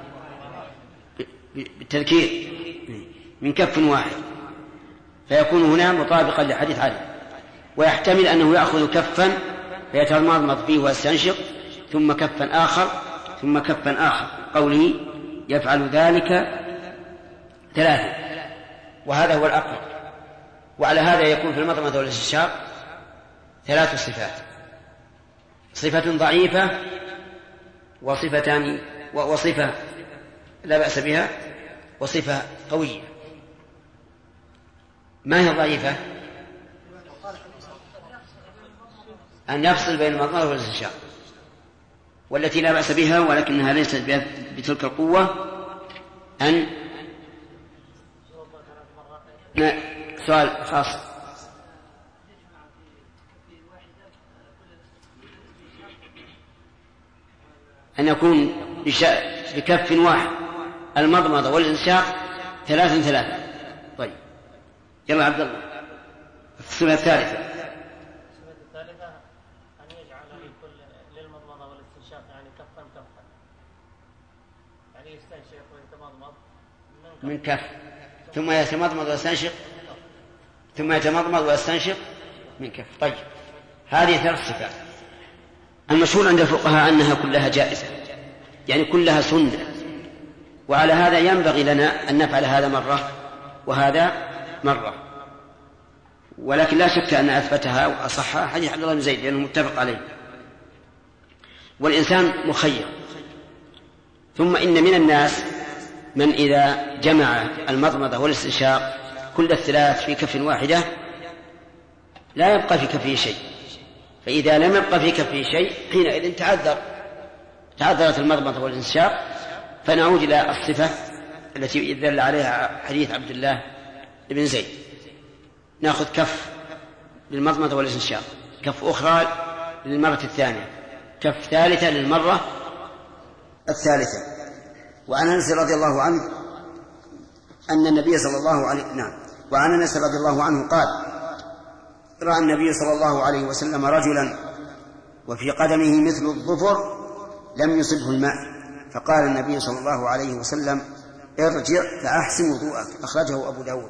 بالتذكير من كف واحد، فيكون هنا مطابقا لحديث علي. ويحتمل أنه يأخذ كفا فيتمضمض فيه ويستنشق ثم كفا آخر ثم كفا آخر، قوله يفعل ذلك 3، وهذا هو الأقرب. وعلى هذا يكون في المضمضة والاستنشاق 3 صفات: صفة ضعيفة وصفة لا بأس بها وصفة قوية. ما هي الضعيفة؟ أن يفصل بين المضمضة والاستنشاق. والتي لا بأس بها ولكنها ليست بتلك القوة أن سؤال خاص أن يكون بكف واحد المضمضة والاستنشاق 3. طيب يلا عبد الله، الصفة الثالثة. الصفة الثالثة أن يجعل للمضمضة والاستنشاق يعني كفا يعني يستنشق ويتمضمض من كف ثم يتمضمض ويستنشق ثم يتمضمض ويستنشق من كف. طيب هذه 3 صفات. المشهور عند الفقهاء أنها كلها جائزة، يعني كلها سنة، وعلى هذا ينبغي لنا أن نفعل هذا مرة وهذا مرة. ولكن لا شك أن أثبتها وأصحها حديث عبد الله بن زيد لأنه متفق عليه. والإنسان مخير. ثم إن من الناس من إذا جمع المضمضة والاستنشاق كل الثلاث في كف واحدة لا يبقى في كفه شيء، فإذا لم يبقى في كفه شيء حينئذ تعذرت المضمضة والاستنشاق. فنعود إلى الصفة التي دل عليها حديث عبد الله بن زيد. نأخذ كف للمضمضة والاستنشاق، كف أخرى للمرة الثانية، كف ثالثة للمرة الثالثة. وعن أنس رضي الله عنه أن النبي صلى الله عليه وعن أنس رضي الله عنه قال: رأى النبي صلى الله عليه وسلم رجلا وفي قدمه مثل الظفر لم يصبه الماء، فقال النبي صلى الله عليه وسلم: ارجع فأحسن وضوءك. أخرجه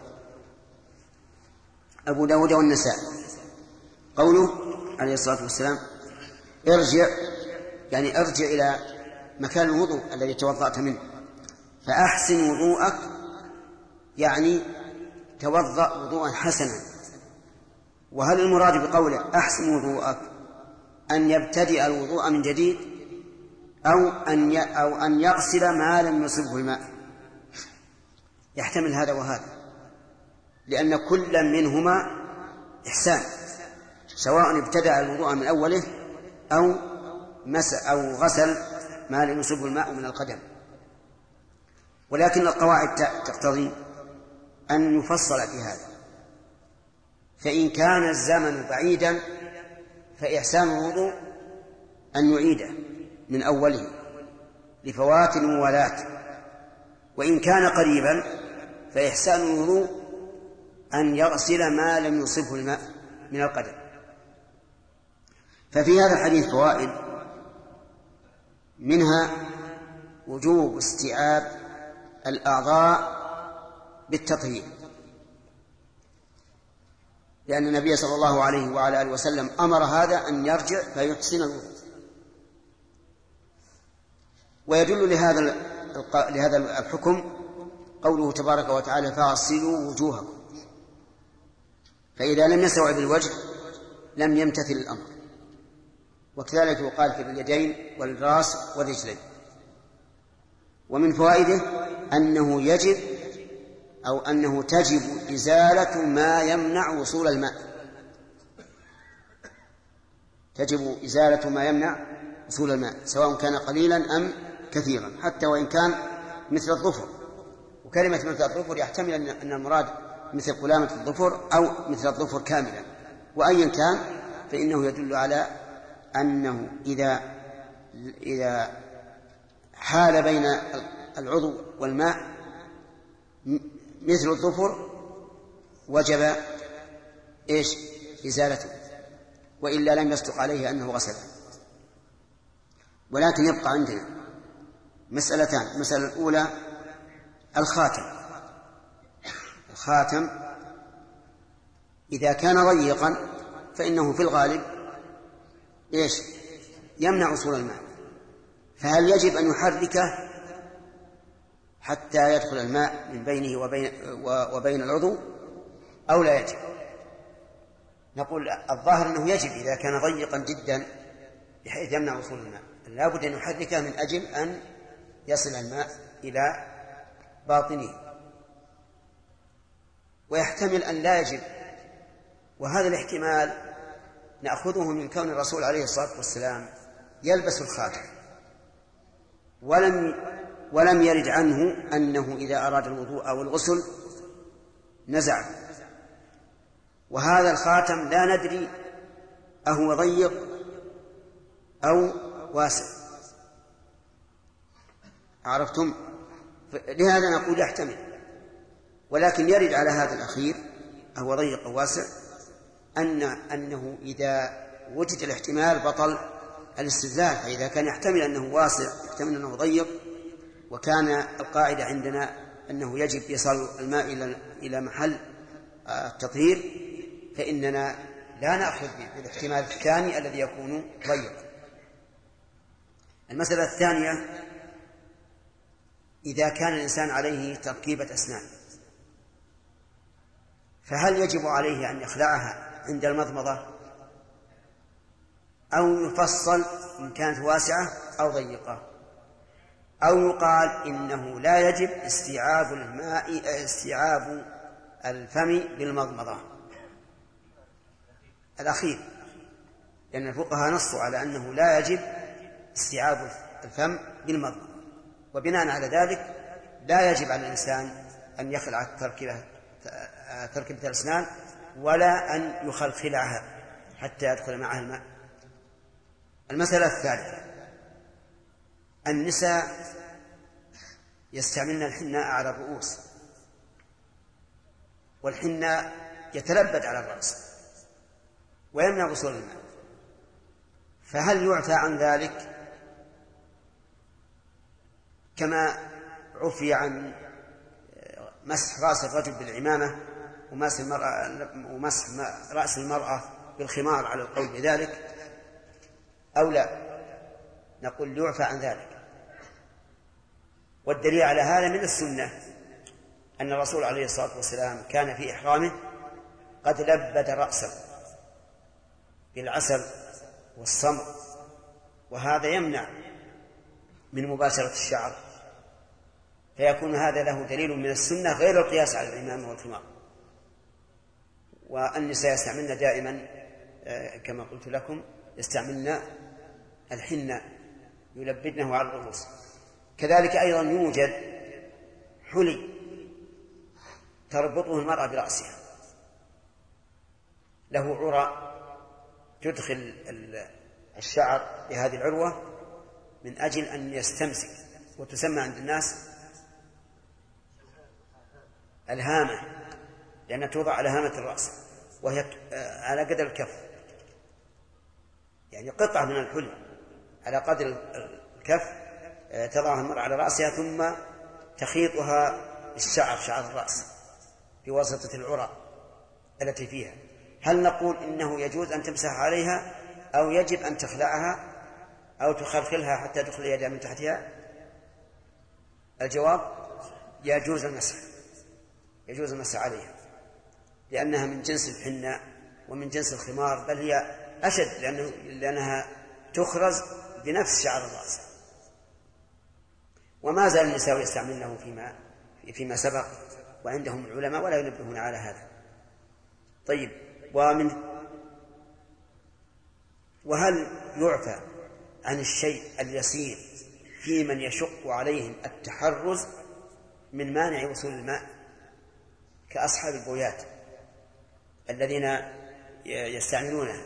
أبو داود والنسائي. قوله عليه الصلاة والسلام ارجع يعني ارجع إلى مكان الوضوء الذي توضأت منه، فأحسن وضوءك يعني توضأ وضوءا حسنا. وهل المراد بقوله أحسن وضوءك أن يبتدئ الوضوء من جديد أو أن يغسل ما لم يصبه الماء؟ يحتمل هذا وهذا، لأن كل منهما إحسان، سواء ابتدأ الوضوء من أوله أو غسل ما لم يصبه الماء من القدم. ولكن القواعد تقتضي أن يفصل في هذا، فإن كان الزمن بعيدا فإحسان الوضوء أن يعيده من أوله لفوات الموالاة، وإن كان قريبا فإحسان الوضوء أن يغسل ما لم يصبه الماء من القدم. ففي هذا الحديث فوائد، منها وجوب استيعاب الأعضاء بالتطهير، لأن النبي صلى الله عليه وعلى آله وسلم أمر هذا أن يرجع فيحسن الوضوء. ويدل لهذا الحكم قوله تبارك وتعالى: فاغسلوا وجوهكم. فإذا لم يستوعب الوجه لم يمتثل الأمر. وكذلك يقال في اليدين والرأس والرجلين. ومن فوائده أنه يجب أو أنه تجب إزالة ما يمنع وصول الماء، تجب إزالة ما يمنع وصول الماء سواء كان قليلا أم كثيرا، حتى وإن كان مثل الظفر. وكلمة مثل الظفر يحتمل أن المراد مثل قلامة الظفر أو مثل الظفر كاملا، وأيا كان فإنه يدل على أنه إذا حال بين العضو والماء مثل الظفر وجب إزالته، وإلا لم يصدق عليه أنه غسله. ولكن يبقى عندنا مسألتان. المسألة الأولى الخاتم إذا كان ضيقا فإنه في الغالب يمنع وصول الماء، فهل يجب أن يحركه حتى يدخل الماء من بينه وبين العضو أو لا يجب؟ نقول الظاهر أنه يجب إذا كان ضيقا جدا بحيث يمنع وصول الماء، لا بد أن يحركه من أجل أن يصل الماء إلى باطنه. ويحتمل أن لا يجب، وهذا الاحتمال نأخذه من كون الرسول عليه الصلاة والسلام يلبس الخاتم ولم يرد عنه أنه إذا أراد الوضوء أو الغسل نزعه. وهذا الخاتم لا ندري أهو ضيق أو واسع، عرفتم؟ لهذا نقول يحتمل، ولكن يرد على هذا الأخير أهو ضيق أو واسع أنه إذا وجد الاحتمال بطل الاستدلال. فإذا كان يحتمل أنه واسع يحتمل أنه ضيق، وكان القاعدة عندنا أنه يجب يصل الماء إلى محل التطهير، فإننا لا نأخذ بالاحتمال الثاني الذي يكون ضيق. المسألة الثانية: إذا كان الإنسان عليه تركيبة أسنان فهل يجب عليه أن يخلعها عند المضمضة أو يفصل إن كانت واسعة أو ضيقة، أو يقال إنه لا يجب استيعاب الفم بالمضمضة الأخير، لأن الفقهاء نصوا على أنه لا يجب استيعاب الفم بالمضمضة، وبناء على ذلك لا يجب على الإنسان أن يخلع تركيبة الأسنان ولا أن يخلخلعها حتى يدخل معها الماء. المسألة الثالثة: النساء يستعملن الحناء على الرؤوس، والحناء يتلبد على الرأس ويمنع وصول الماء، فهل يعفى عن ذلك كما عفي عن مسح رأس الرجل بالعمامة ومسح رأس المرأة بالخمار على القول بذلك، أو لا؟ نقول يعفى عن ذلك. والدليل على هذا من السنة أن الرسول عليه الصلاة والسلام كان في إحرامه قد لبد رأسه بالعسل والصمغ، وهذا يمنع من مباشرة الشعر، فيكون هذا له دليل من السنة غير القياس على العمامة والخمار. والنساء يستعملن دائما كما قلت لكم يستعملن الحنة يلبدنه على الرؤوس. كذلك أيضا يوجد حلي تربطه المرأة برأسها، له عرى تدخل الشعر بهذه العروة من أجل أن يستمسك، وتسمى عند الناس الهامة، لأنها توضع على هامة الرأس وهي على قدر الكف، يعني قطعة من الحلي على قدر الكف تضعها المرأة على رأسها ثم تخيطها بالشعر، شعر الرأس بواسطة العرى التي فيها. هل نقول إنه يجوز أن تمسح عليها أو يجب أن تخلعها أو تخلخلها حتى تدخل يدها من تحتها؟ الجواب: يجوز المسح، يجوز المسح عليها، لأنها من جنس الحناء ومن جنس الخمار، بل هي أشد لأنها تخرز بنفس شعر الرأس. وما زال النساء يستعملونه فيما سبق، وعندهم العلماء ولا ينبهون على هذا. طيب، وهل يعفى عن الشيء اليسير في من يشق عليهم التحرز من مانع وصول الماء كأصحاب البويات الذين يستعملونها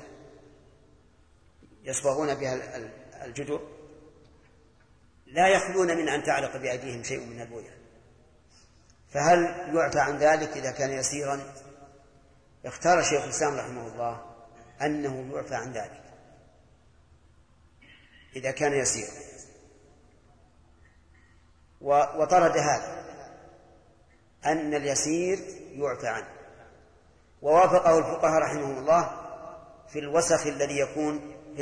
يصبغون بها الجدر، لا يخلون من أن تعلق بأيديهم شيء من البوية، فهل يعفى عن ذلك إذا كان يسيرا؟ اختار شيخ الإسلام رحمه الله أنه يعفى عن ذلك إذا كان يسيرا، وطرد هذا أن اليسير يعفى عنه، ووافقه الفقهاء رحمهم الله في الوسخ الذي يكون في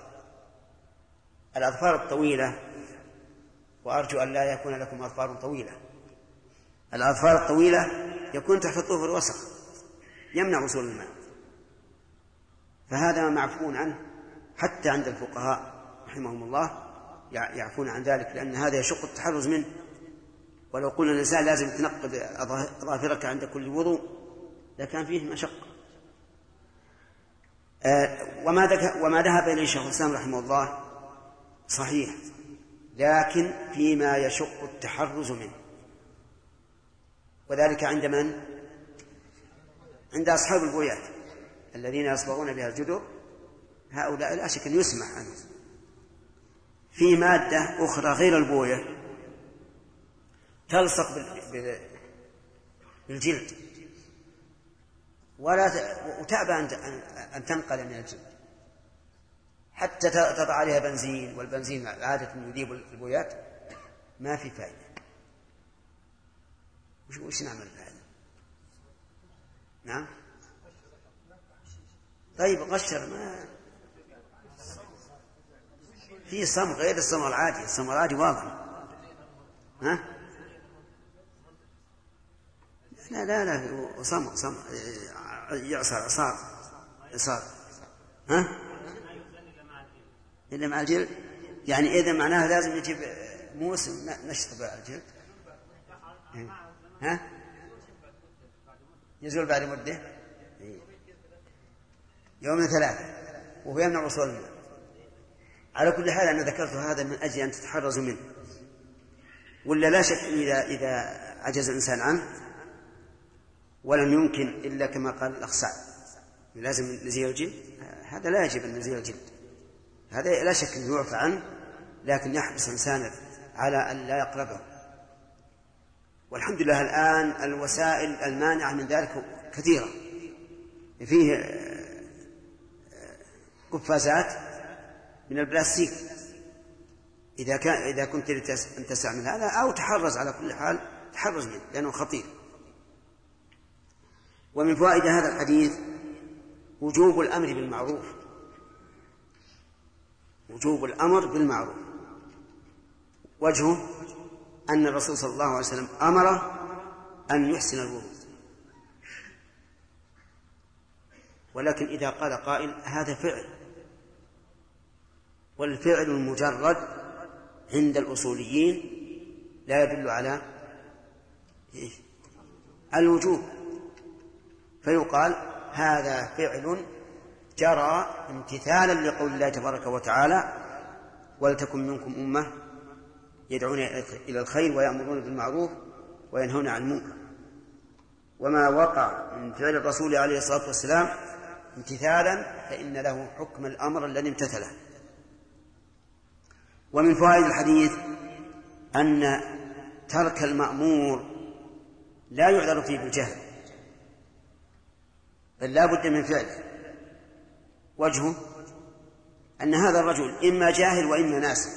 الأظفار الطويلة، وأرجو أن لا يكون لكم أظفار طويلة. الأظفار الطويلة يكون تحت الطوف الوسخ يمنع وصول الماء، فهذا معفون عنه حتى عند الفقهاء رحمهم الله يعفون عن ذلك، لأن هذا يشق التحرز منه. ولو قلنا الإنسان لازم تنقض أظافرك عند كل وضوء لكان فيه مشقة. وما ذهب إليه شيخ الإسلام رحمه الله صحيح، لكن فيما يشق التحرز منه، وذلك عند من؟ عند أصحاب البويات الذين يصبغون بها الجدر، هؤلاء لا شك أن يسمح عنه. في مادة أخرى غير البوية تلصق بالجلد وتأبى أن تنقل من الجلد حتى تضع عليها بنزين، والبنزين عادة يذيب البويات، ما في فائدة. وش نعمل بهذا؟ نعم. طيب غشر، ما في صمغ غير الصمغ العادي، الصمغ العادي واضح. ها؟ لا صمغ عصار. ها؟ إلا مع الجلد، يعني إذا معناها لازم نجيب موس نشطب على الجلد. ها؟ يزول بعد مدة يوم 3 وهو يمنع وصول الماء. على كل حال أنا ذكرت هذا من أجل أن تتحرزوا منه، ولا لا شك إذا عجز الإنسان عنه ولم يمكن إلا كما قال الأخ سعد لازم نزيل الجلد، هذا لا يجب أن نزيل الجلد، هذا لا شك أنه يعفى عنه، لكن يحبس الإنسان على أن لا يقربه. والحمد لله الآن الوسائل المانعة من ذلك كثيرة، فيه قفازات من البلاستيك إذا كنت أن تستعمل هذا، أو تحرز على كل حال، تحرز منه لأنه خطير. ومن فوائد هذا الحديث وجوب الأمر بالمعروف، وجوب الأمر بالمعروف. وجهه أن الرسول صلى الله عليه وسلم أمره أن يحسن الوضوء، ولكن إذا قال قائل هذا فعل، والفعل المجرد عند الأصوليين لا يدل على الوجوب، فيقال هذا فعل جرى امتثالا لقول الله تبارك وتعالى ولتكن منكم أمة يدعون إلى الخير ويأمرون بالمعروف وينهون عن المنكر. وما وقع من فعل الرسول عليه الصلاة والسلام امتثالا فإن له حكم الأمر الذي امتثله. ومن فوائد الحديث أن ترك المأمور لا يعذر فيه بالجهل، بل لا بد من فعله. وجهه أن هذا الرجل إما جاهل وإما ناسي،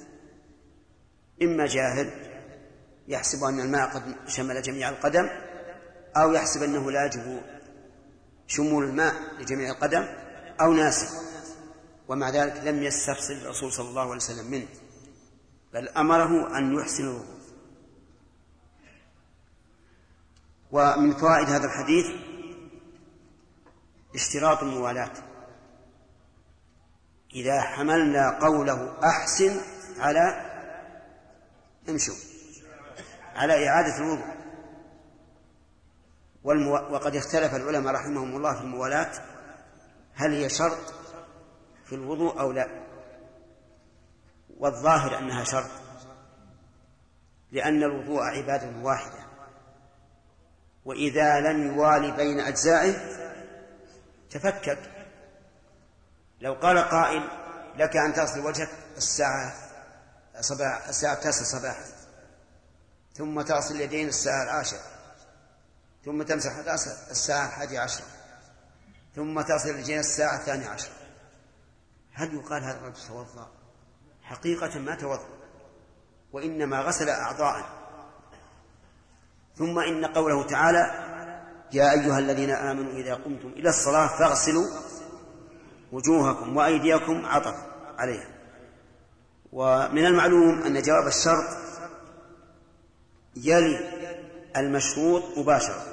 إما جاهل يحسب أن الماء قد شمل جميع القدم، أو يحسب أنه لا يجب شمول الماء لجميع القدم، أو ناسي، ومع ذلك لم يستفسر الرسول صلى الله عليه وسلم منه، بل أمره أن يحسن الوضوء. ومن فوائد هذا الحديث اشتراط الموالاة، إذا حملنا قوله أحسن على امشوا على إعادة الوضوء. وقد اختلف العلماء رحمهم الله في الموالاة، هل هي شرط في الوضوء أو لا؟ والظاهر أنها شرط، لأن الوضوء عبادة واحدة، وإذا لم يوالي بين أجزائه تفكك. لو قال قائل لك أن تصل وجهك الساعة 9 صباحا، ثم تصل اليدين الساعة 10، ثم تمسح الرأس الساعة 11، ثم تصل الرجلين الساعة 12، هل يقال هذا الرجل توضأ؟ حقيقة ما توضأ، وإنما غسل أعضاءه. ثم إن قوله تعالى يا أيها الذين آمنوا إذا قمتم إلى الصلاة فاغسلوا وجوهكم وأيديكم عطف عليها. ومن المعلوم أن جواب الشرط يلي المشروط مباشرة،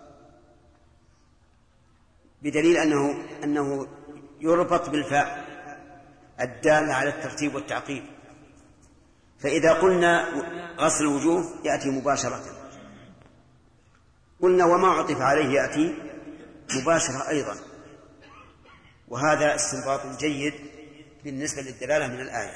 بدليل أنه يربط بالفاء الدالة على الترتيب والتعقيب، فإذا قلنا غسل الوجوه يأتي مباشرة، قلنا وما عطف عليه يأتي مباشرة أيضا، وهذا استنباط جيد بالنسبة للدلالة من الآية.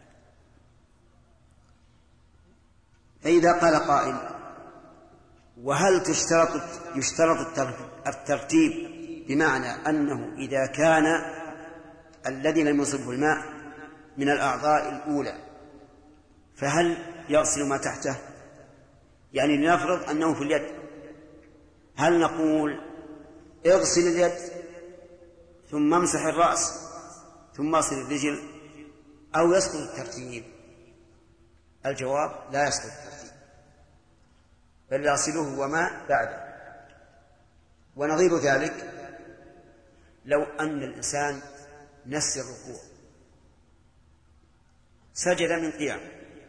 فإذا قال قائل وهل يشترط الترتيب، بمعنى أنه إذا كان الذي لم يصبه الماء من الأعضاء الأولى فهل يغسل ما تحته؟ يعني لنفرض أنه في اليد، هل نقول اغسل اليد ثم امسح الرأس ثم اغسل الرجل، أو يسقط الترتيب؟ الجواب لا يسقط الترتيب، بل يغسله وما بعده. ونظير ذلك لو أن الإنسان نسي الركوع، سجد من قيام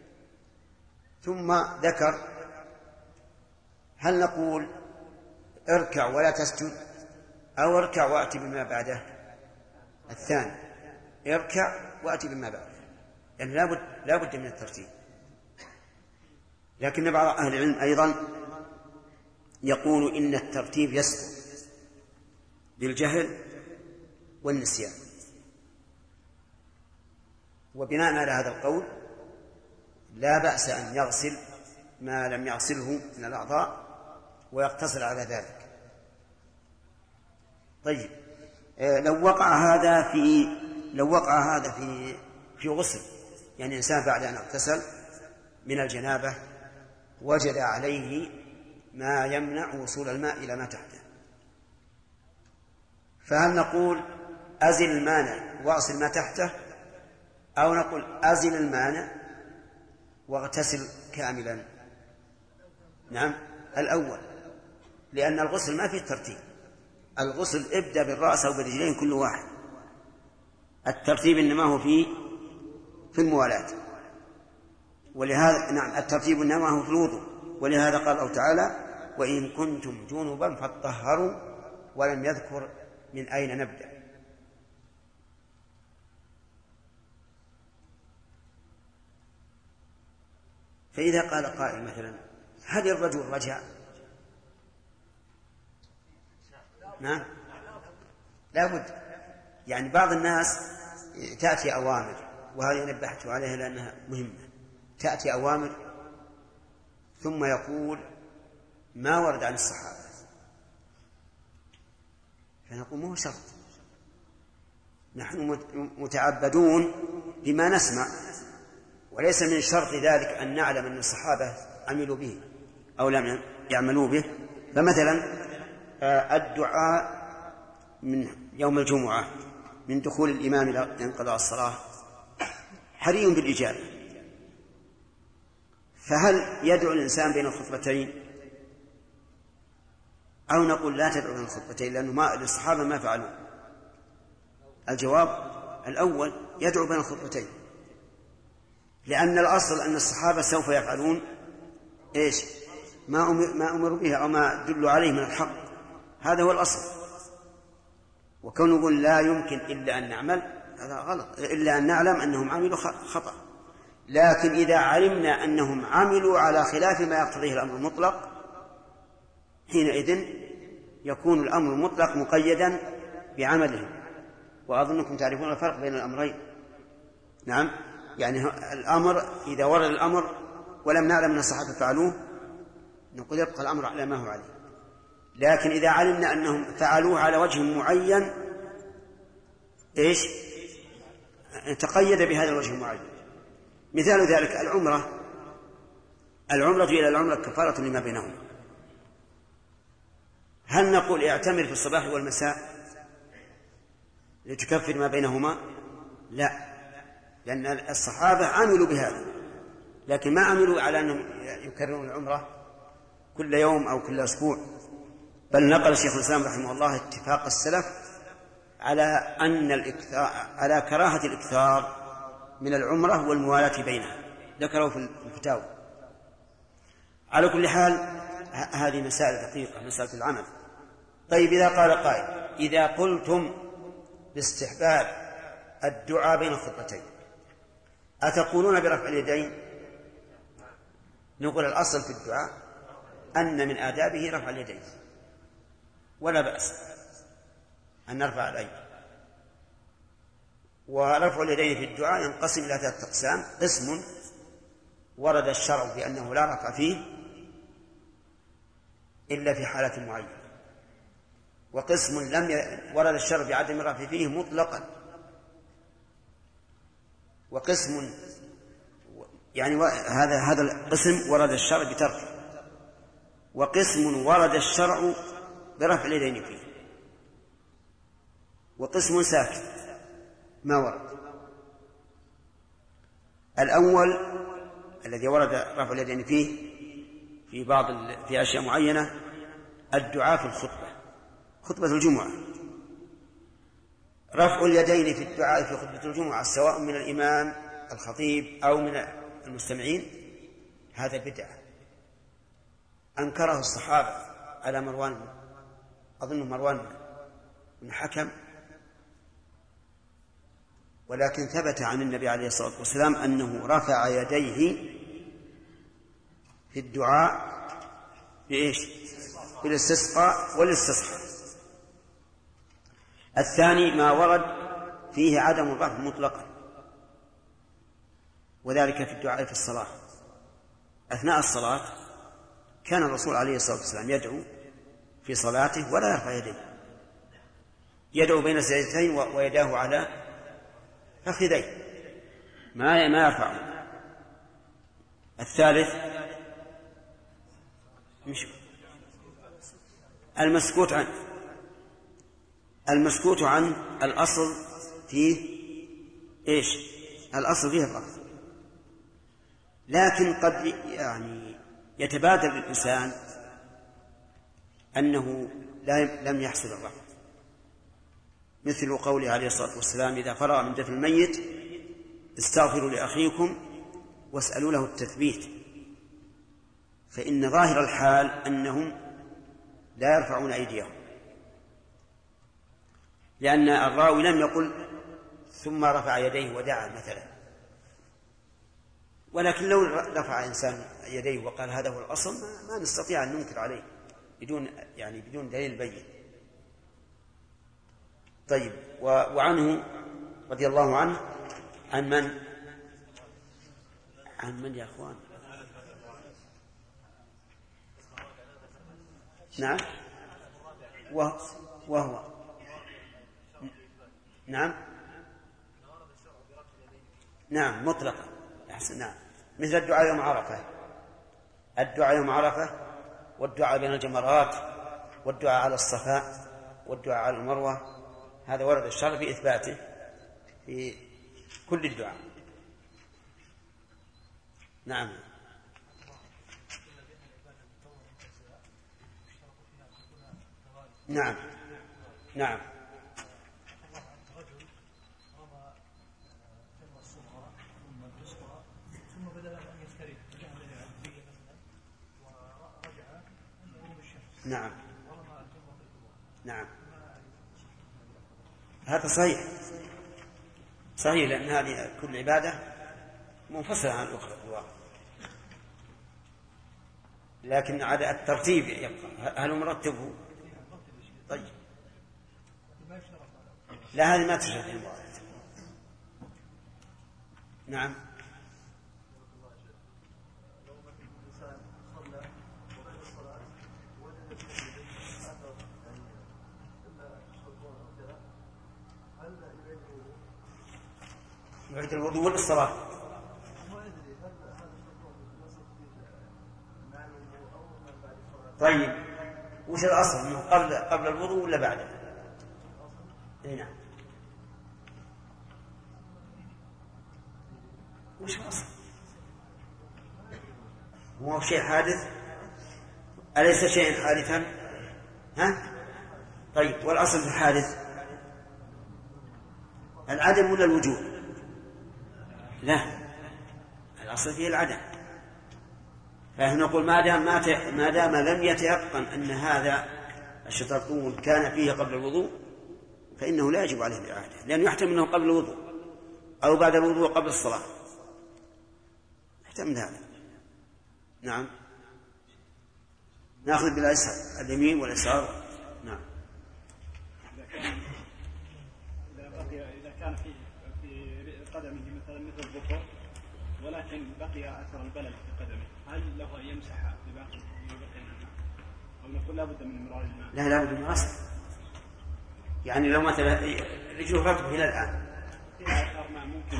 ثم ذكر، هل نقول اركع ولا تسجد، أو اركع وأتي بما بعده؟ الثاني، اركع وأتي بما بعده، يعني لا بد من الترتيب. لكن بعض أهل العلم أيضا يقول إن الترتيب يسقط بالجهل والنسيان، وبناء على هذا القول لا بأس أن يغسل ما لم يغسله من الأعضاء ويقتصر على ذلك. طيب، لو وقع هذا في غسل، يعني إنسان بعد أن اغتسل من الجنابة وجد عليه ما يمنع وصول الماء إلى ما تحته، فهل نقول أزل المانع واغسل ما تحته، أو نقول أزل المانع واغتسل كاملا؟ نعم، الأول، لأن الغسل ما فيه ترتيب. الغسل ابدأ بالرأس أو بالرجلين كل واحد، الترتيب إنما هو في الموالاة، ولهذا نعم الترتيب إنما هو في الوضوء، ولهذا قال الله تعالى: وإن كنتم جنبا فاطهروا، ولم يذكر من أين نبدأ. فإذا قال قائل مثلا: هل الرجل رجع؟ نعم، لا بد. يعني بعض الناس تأتي أوامر، وهذه نبهت عليها لأنها مهمة، تأتي أوامر ثم يقول ما ورد عن الصحابة، فنقول ما هو شرط، نحن متعبدون بما نسمع، وليس من شرط ذلك أن نعلم أن الصحابة عملوا به أو لم يعملوا به. فمثلا الدعاء من يوم الجمعة من دخول الإمام إلى انقضاء الصلاة حري بالإجابة، فهل يدعو الإنسان بين الخطبتين، أو نقول لا تدعو بين الخطبتين لأنه الصحابة ما فعلوا؟ الجواب الأول، يدعو بين الخطبتين، لأن الأصل أن الصحابة سوف يفعلون إيش ما أمروا به أو ما دلوا عليه من الحق، هذا هو الأصل. وكون نقول لا يمكن إلا أن نعمل، هذا غلط، إلا أن نعلم أنهم عملوا خطأ. لكن إذا علمنا أنهم عملوا على خلاف ما يقتضيه الأمر المطلق، حينئذ يكون الأمر المطلق مقيدا بعملهم. وأظنكم تعرفون الفرق بين الأمرين. نعم، يعني الأمر إذا ورد الأمر ولم نعلم أن الصحابة فعلوه نقول يبقى الأمر على ما هو عليه، لكن إذا علمنا أنهم فعلوه على وجه معين إيش تقيد بهذا الوجه المعين. مثال ذلك العمرة إلى العمرة كفارة لما بينهما. هل نقول اعتمر في الصباح والمساء لتكفر ما بينهما؟ لا، لأن الصحابة عملوا بهذا، لكن ما عملوا على أنهم يكررون العمرة كل يوم أو كل أسبوع، بل نقل الشيخ الإسلام رحمه الله اتفاق السلف على على كراهة الإكثار من العمرة والموالاة بينها، ذكروا في الفتاوى. على كل حال هذه مسائل دقيقة، مسألة العمل. طيب، إذا قال قائل: إذا قلتم باستحباب الدعاء بين الخطبتين أتقولون برفع اليدين؟ نقول الأصل في الدعاء أن من آدابه رفع اليدين، ولا بأس أن نرفع الأيدي. ورفع اليدين في الدعاء ينقسم إلى 3 أقسام: قسم ورد الشرع بأنه لا رفع فيه إلا في حالة معينة، وقسم ورد الشرع بعدم الرفع فيه مطلقا، وقسم يعني هذا القسم ورد الشرع بتركه، وقسم ورد الشرع برفع اليدين فيه، وقسم ساكت ما ورد. الأول الذي ورد رفع اليدين فيه في أشياء معينة: الدعاء في الخطبة، خطبة الجمعة، رفع اليدين في الدعاء في خطبة الجمعة سواء من الإمام الخطيب أو من المستمعين، هذا بدعة أنكره الصحابة على مروان، أظن مروان بن حكم، ولكن ثبت عن النبي عليه الصلاة والسلام أنه رفع يديه في الدعاء بإيش؟ في الاستسقاء والاستصحاء. الثاني ما ورد فيه عدم الرفع مطلقا، وذلك في الدعاء في الصلاة. أثناء الصلاة كان الرسول عليه الصلاة والسلام يدعو في صلاته ولا يرفع يديه، يدعو بين السجدتين ويداه على فخذيه، ما يرفعه. الثالث المسكوت عن الأصل فيه إيش؟ الأصل فيه الرفع، لكن قد يعني يتبادر الإنسان أنه لم يحصل الرفع، مثل قوله عليه الصلاة والسلام إذا فرغ من دفن الميت استغفروا لأخيكم واسألوا له التثبيت، فإن ظاهر الحال أنهم لا يرفعون أيديهم، لأن الراوي لم يقل ثم رفع يديه ودعا مثلا، ولكن لو رفع إنسان يديه وقال هذا هو الأصل ما نستطيع أن ننكر عليه بدون دليل بين. طيب، وعنه رضي الله عنه عن من يا أخوان؟ نعم، وهو نعم مطلقا. أحسن. نعم، مثل الدعاء يوم عرفة، والدعاء بين الجمرات، والدعاء على الصفاء، والدعاء على المروة، هذا ورد الشرع في إثباته في كل الدعاء. نعم. نعم. نعم. نعم. نعم، هذا صحيح لأن هذه كل عبادة منفصلة عن الأخرى في الواقع، لكن على الترتيب يبقى. هل مرتبه؟ طيب، لا، هذه ما تشرح في المواعيد. نعم. يعيد الوضوء للصلاة. طيب، وش الأصل؟ قبل الوضوء ولا بعده؟ نعم، وش الأصل؟ هو شيء حادث؟ أليس شيء حادثا؟ طيب، والأصل في الحادث العدم ولا الوجود؟ لا، الأصل فيه العدم. فنقول ما دام لم يتيقن أن هذا الشطرطون كان فيه قبل الوضوء فإنه لا يجب عليه الإعادة، لأنه يحتمل أنه قبل الوضوء أو بعد الوضوء قبل الصلاة، يحتمل هذا. نعم، نأخذ باليسار، اليمين واليسار. نعم. إذا كان في قدمه مثل الظفر ولكن بقي أثر البلل في قدمه، هل له أن يمسح بباقي أو نقول لابد من مرار الماء؟ لا، لابد من غسل. يعني لو مثلا رجله رطب إلى الآن ممكن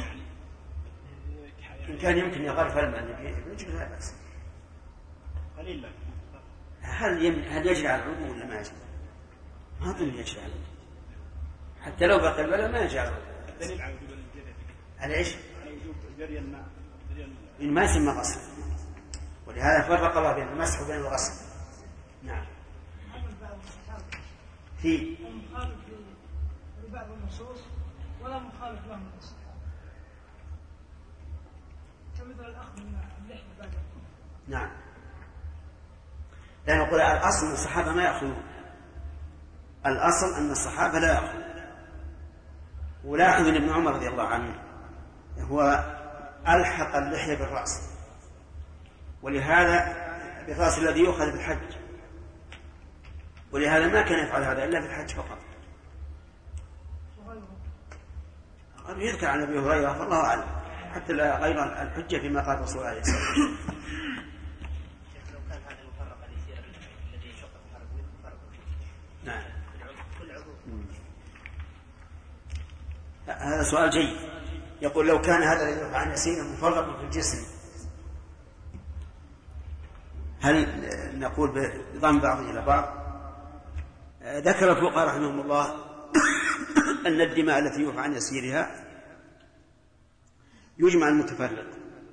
إن كان يمكن يغرف الماء رجله لا بأس. قليل. هل يجري على العضو ولا ما يجري؟ ما أظن يجري على العضو، حتى لو بقي البلل ما يجري على العضو. الدليل على وجوب الجري على إيش؟ على وجوب جري الماء. ما يسمى غسل، ولهذا فرق الله بين المسح وبين الغسل. نعم. في مخالف لبعض النصوص ولا مخالف لهم الصحابة، كمثل الأخذ من اللحية بعد. نعم، لا نقول الأصل أن الصحابة ما يأخذون، الأصل أن الصحابة لا يأخذون. ولاحظ ابن عمر رضي الله عنه هو ألحق اللحية بالرأس، ولهذا بالرأس الذي يؤخذ بالحج، ولهذا ما كان يفعل هذا إلا في الحج فقط. يذكر عن أبي هريرة فالله أعلم، حتى لا غير الحجة فيما قال الرسول عليه الصلاة والسلام. لو كان هذا المفرق اليسير الذي يشق الفرق نعم. كل عضو. هذا سؤال جيد. يقول لو كان هذا الذي يقع عن يسير مفرق في الجسم هل نقول بضم بعض إلى بعض؟ ذكر الفقهاء رحمهم الله أن الدماء التي يوقع عن يسيرها يجمع المتفرق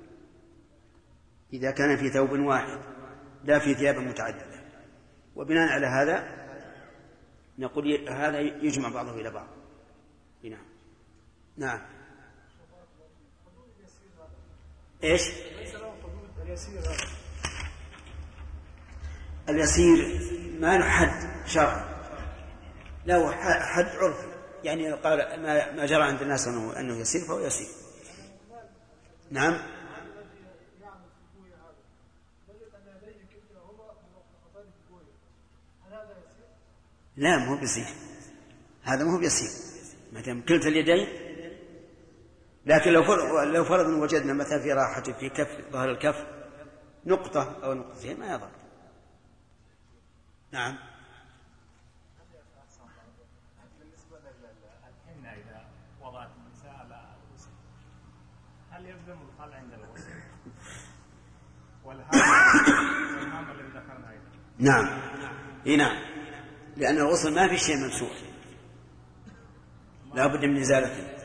إذا كان في ثوب واحد لا في ثياب متعددة، وبناء على هذا نقول هذا يجمع بعضه إلى بعض. نعم. نعم. إيش؟ اليسير ما له حد شرعي، له حد عرفي، يعني قال ما جرى عند الناس أنه يسير فهو يسير. نعم. لا مو بيسير، هذا مو بيسير ما دام كلتا اليدين. لكن لو فرض وجدنا مثلا في راحة في كف ظهر الكف نقطة أو نقطتين ما يضر. نعم. بالنسبة للحنة إذا وضعت النساء على الغسل هل يلزم الخلع عند الغسل؟ والهام الذي ذكرنا أيضا. نعم. نعم، لأن الغسل ما في شيء ممسوح، لا بد من إزالته.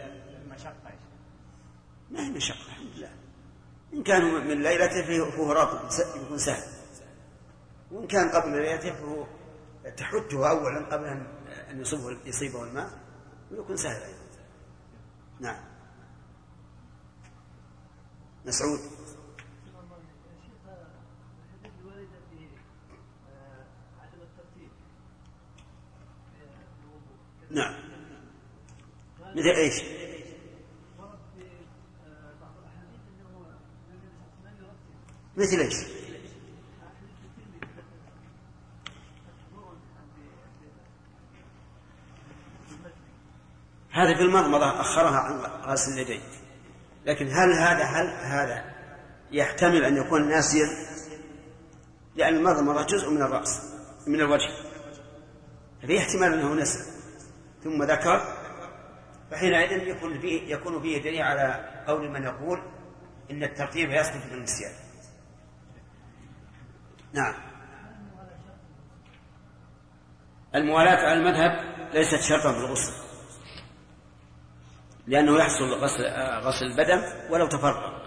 ما هي مشقة الحمد لله. إن كان من ليلته فهو رطب يكون سهل، وإن كان قبل ليلته فهو تحته أولا قبل أن يصيبه الماء ويكون سهل أيضا. نعم. مسعود. نعم. مثل إيش؟ مثل إيش؟ هذا في المضمضة أخرها عن غسل اليدين، لكن هل هذا يحتمل أن يكون ناسيا؟ لأن المضمضة جزء من الرأس من الوجه، ففي احتمال أنه نسي ثم ذكر، فحينئذ يكون فيه دليل على قول من يقول إن الترتيب يسقط في النسيان. نعم. الموالاة على المذهب ليست شرطا في الغسل، لأنه يحصل غسل البدن ولو تفرق،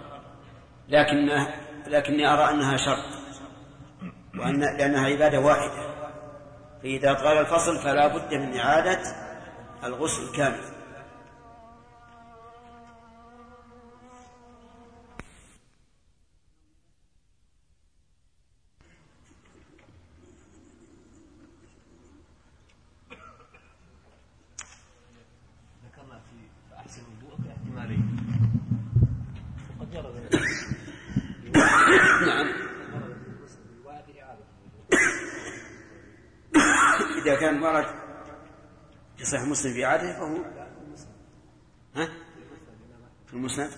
لكني أرى أنها شرط، لأنها عبادة واحدة، فإذا طال الفصل فلا بد من إعادة الغسل الكامل. ذكرنا في أحسن الوضوء احتمالين وقد جرى نعم. إذا كان ورد في صحيح مسلم في إعادته فهو في المسند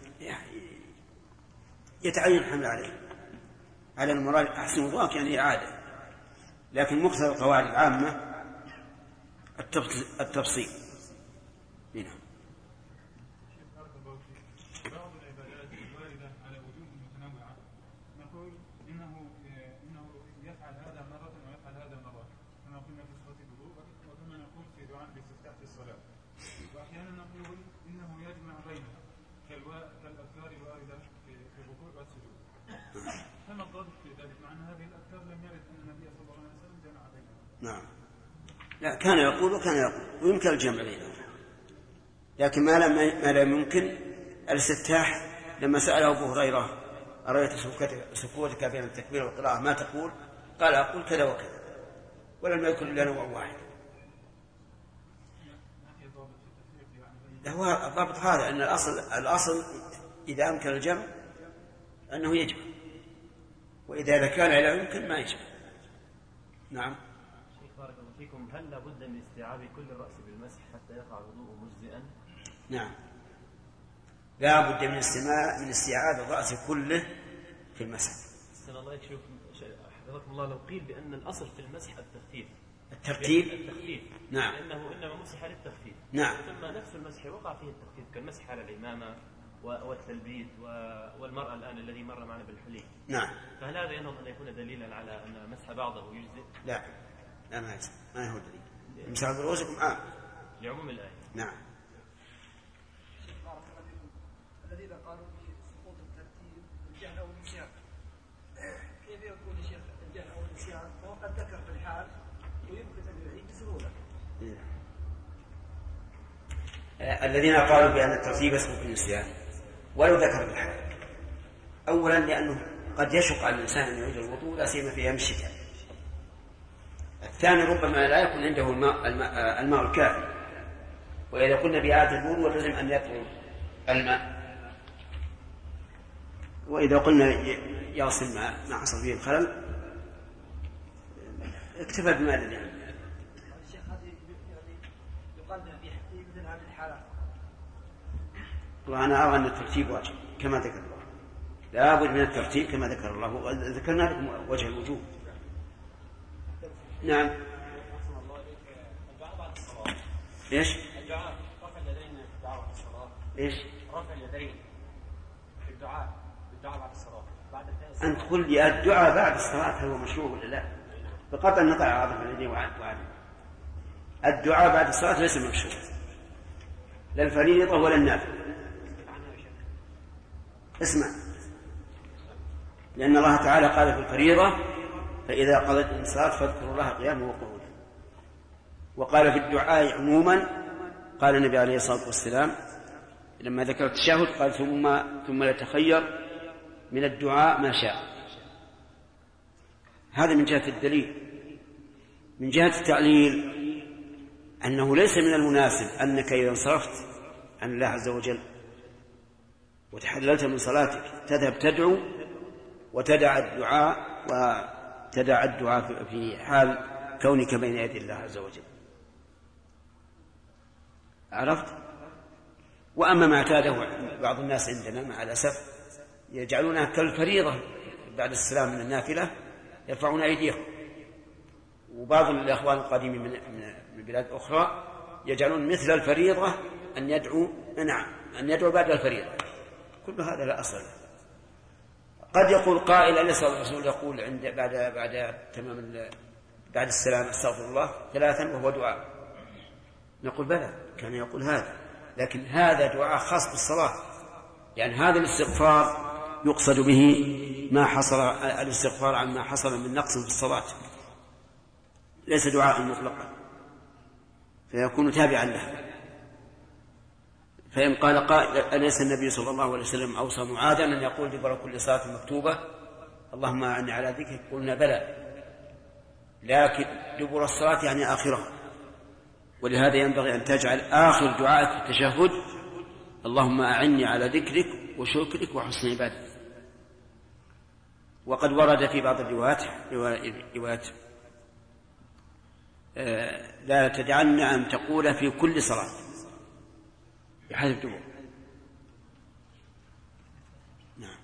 يتعين الحمل على المراد أحسن وضوءك يعني إعادة، لكن مقتضى القواعد العامة التفصيل. هنا بعض العبادات الواردة على وجوه متنوعة نقول إنه يفعل هذا مرة ويفعل هذا مرة، كما قلنا في صلاة الوضوء وكما نقول في دعاء الاستفتاح في الصلاة، وأحيانا نقول إنه يجمع بينها كالأذكار الواردة في الركوع والسجود. فما الضابط في ذلك؟ مع أن هذه الأذكار لم يرد أن النبي صلى الله عليه وسلم جمع بينها. نعم. لا كان يقول ويمكن الجمع بينهم، لكن ما لم يمكن الاستفتاح. لما سأله أبو هريرة أرأيت سكوتك بين التكبير والقراءة ما تقول؟ قال أقول كذا وكذا، ولم يذكر إلا نوع واحد. هو الضابط هذا أن الأصل إذا أمكن الجمع أنه يجب، وإذا كان لا يمكن ما يجب. نعم. شيخ بارك فيكم هل لابد من استيعاب كل الرأس بالمسح حتى يقع الوضوء مجزئا؟ نعم، لا بد من استيعاب الرأس كله في المسح. أحسن الله يكشف حفظكم الله. لو قيل بأن الأصل في المسح التخفيف. التخفيف. نعم. لأنه إنما مسح للتخفيف. نعم. ثم نفس المسح وقع فيه التخفيف كالمسح على العمامة والتلبيد والمرأة الآن الذي مر معنا بالحلي. نعم. فهل هذا ينظر أن يكون دليلا على أن مسح بعضه يجزئ؟ لا ما هو دليل. مسح برؤوسكم لعموم الآية. نعم. الذين قالوا بسقوط الترتيب الجهل او النسيان، كيف يكون الشيخ الجهل او النسيان وهو قد ذكر في الحال ويمكن ان يعيد بسهوله؟ الذين قالوا بأن الترتيب يسقط النسيان ولو ذكر في الحال، أولا لأنه قد يشق على الإنسان أن يعيد الوضوء لا سيما في أيام الشتاء. الثاني ربما لا يكون عنده الماء الكافي، وإذا قلنا بإعادة الوضوء لازم أن يطلب الماء، وإذا قلنا يغسل ما حصل فيه الخلل اكتفى بما لديه. الشيخ هذه يعني يقال في مثل هذه الحالات. وأنا أرى أن الترتيب واجب كما ذكر الله، لا بد من الترتيب كما ذكر الله، وذكرنا لكم وجه الوجوب. نعم. ايش؟ الدعاء رفع اليدين في الدعاء بعد الصلاة. ايش؟ رفع اليدين في الدعاء بعد الصلاة. أنت تقول لي الدعاء بعد الصلاة هل هو مشروع ولا لا؟ بقطع النقع عاطف اليدين وعد. الدعاء بعد الصلاة ليس مشروع، لا الفريضة ولا النافلة. اسمع، لأن الله تعالى قال في الفريضة فإذا قضيتم الصلاة فاذكروا الله قياما وقعودا، وقال في الدعاء عموما قال النبي عليه الصلاة والسلام لما ذكر التشهد قال ثم يتخير من الدعاء ما شاء. هذا من جهة الدليل. من جهة التعليل أنه ليس من المناسب أنك إذا انصرفت عن الله عز وجل وتحللت من صلاتك تذهب تدعو وتدع الدعاء في حال كونك بين يدي الله عز وجل. عرفت؟ وأما ما اعتاده بعض الناس عندنا مع الأسف يجعلونها كالفريضة بعد السلام من النافلة، يرفعون أيديهم. وبعض الأخوان القادمين من بلاد أخرى يجعلون مثل الفريضة أن يدعو بعد الفريضة. كل هذا لا أصل له. قد يقول قائل أليس الرسول يقول بعد السلام استغفر الله 3 وهو دعاء؟ نقول بلى، كان يقول هذا، لكن هذا دعاء خاص بالصلاة، يعني هذا الاستغفار يقصد به ما حصل الاستغفار عن ما حصل من نقص في الصلاة، ليس دعاء مطلقا، فيكون تابعا له. فإن قال قائل أليس النبي صلى الله عليه وسلم أوصى معاذا أن يقول دبر كل صلاة مكتوبة اللهم أعني على ذكرك؟ قلنا بلى، لكن دبر الصلاة يعني آخرها، ولهذا ينبغي أن تجعل آخر دعائك في التشهد اللهم أعني على ذكرك وشكرك وحسن عبادتك. وقد ورد في بعض الروايات لا تدعن أن تقول في كل صلاة بحذف دبر. نعم.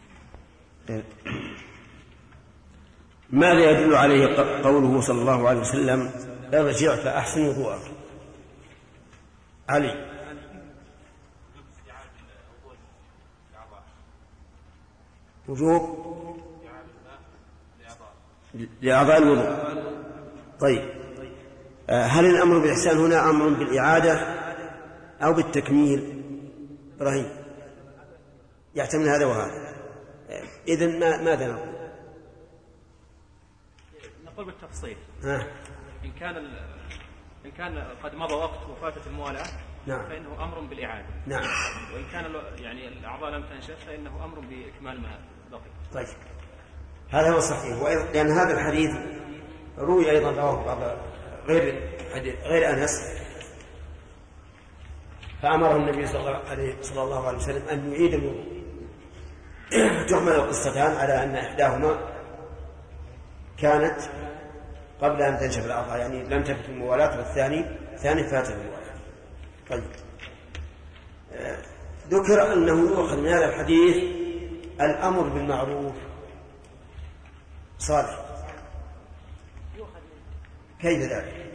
ماذا يدل عليه قوله صلى الله عليه وسلم ارجع فأحسن وضوءك؟ علي. وجوب لأعضاء الوضوء. طيب، هل الأمر بالإحسان هنا أمر بالإعادة أو بالتكميل؟ إبراهيم يحتمل هذا وهذا. إذن ماذا نقول؟ نقول بالتفصيل. إن كان قد مضى وقت وفاتت الموالاة نعم. فإنه أمر بالإعادة. نعم. وإن كان يعني الأعضاء لم تنشف فإنه أمر بإكمال ما بقي. طيب، هذا هو الصحيح. لأن هذا الحديث روي أيضا رواه بعض غير أنس، فأمره النبي صلى الله عليه وسلم أن يعيد الوضوء. تحمل القصتان على أن إحداهما كانت قبل أن تنشف الأعضاء، يعني لم تفت الموالاة، والثاني فات الموالاة. طيب، ذكر أنه يؤخذ من هذا الحديث الأمر بالمعروف. صالح، كيف ذلك؟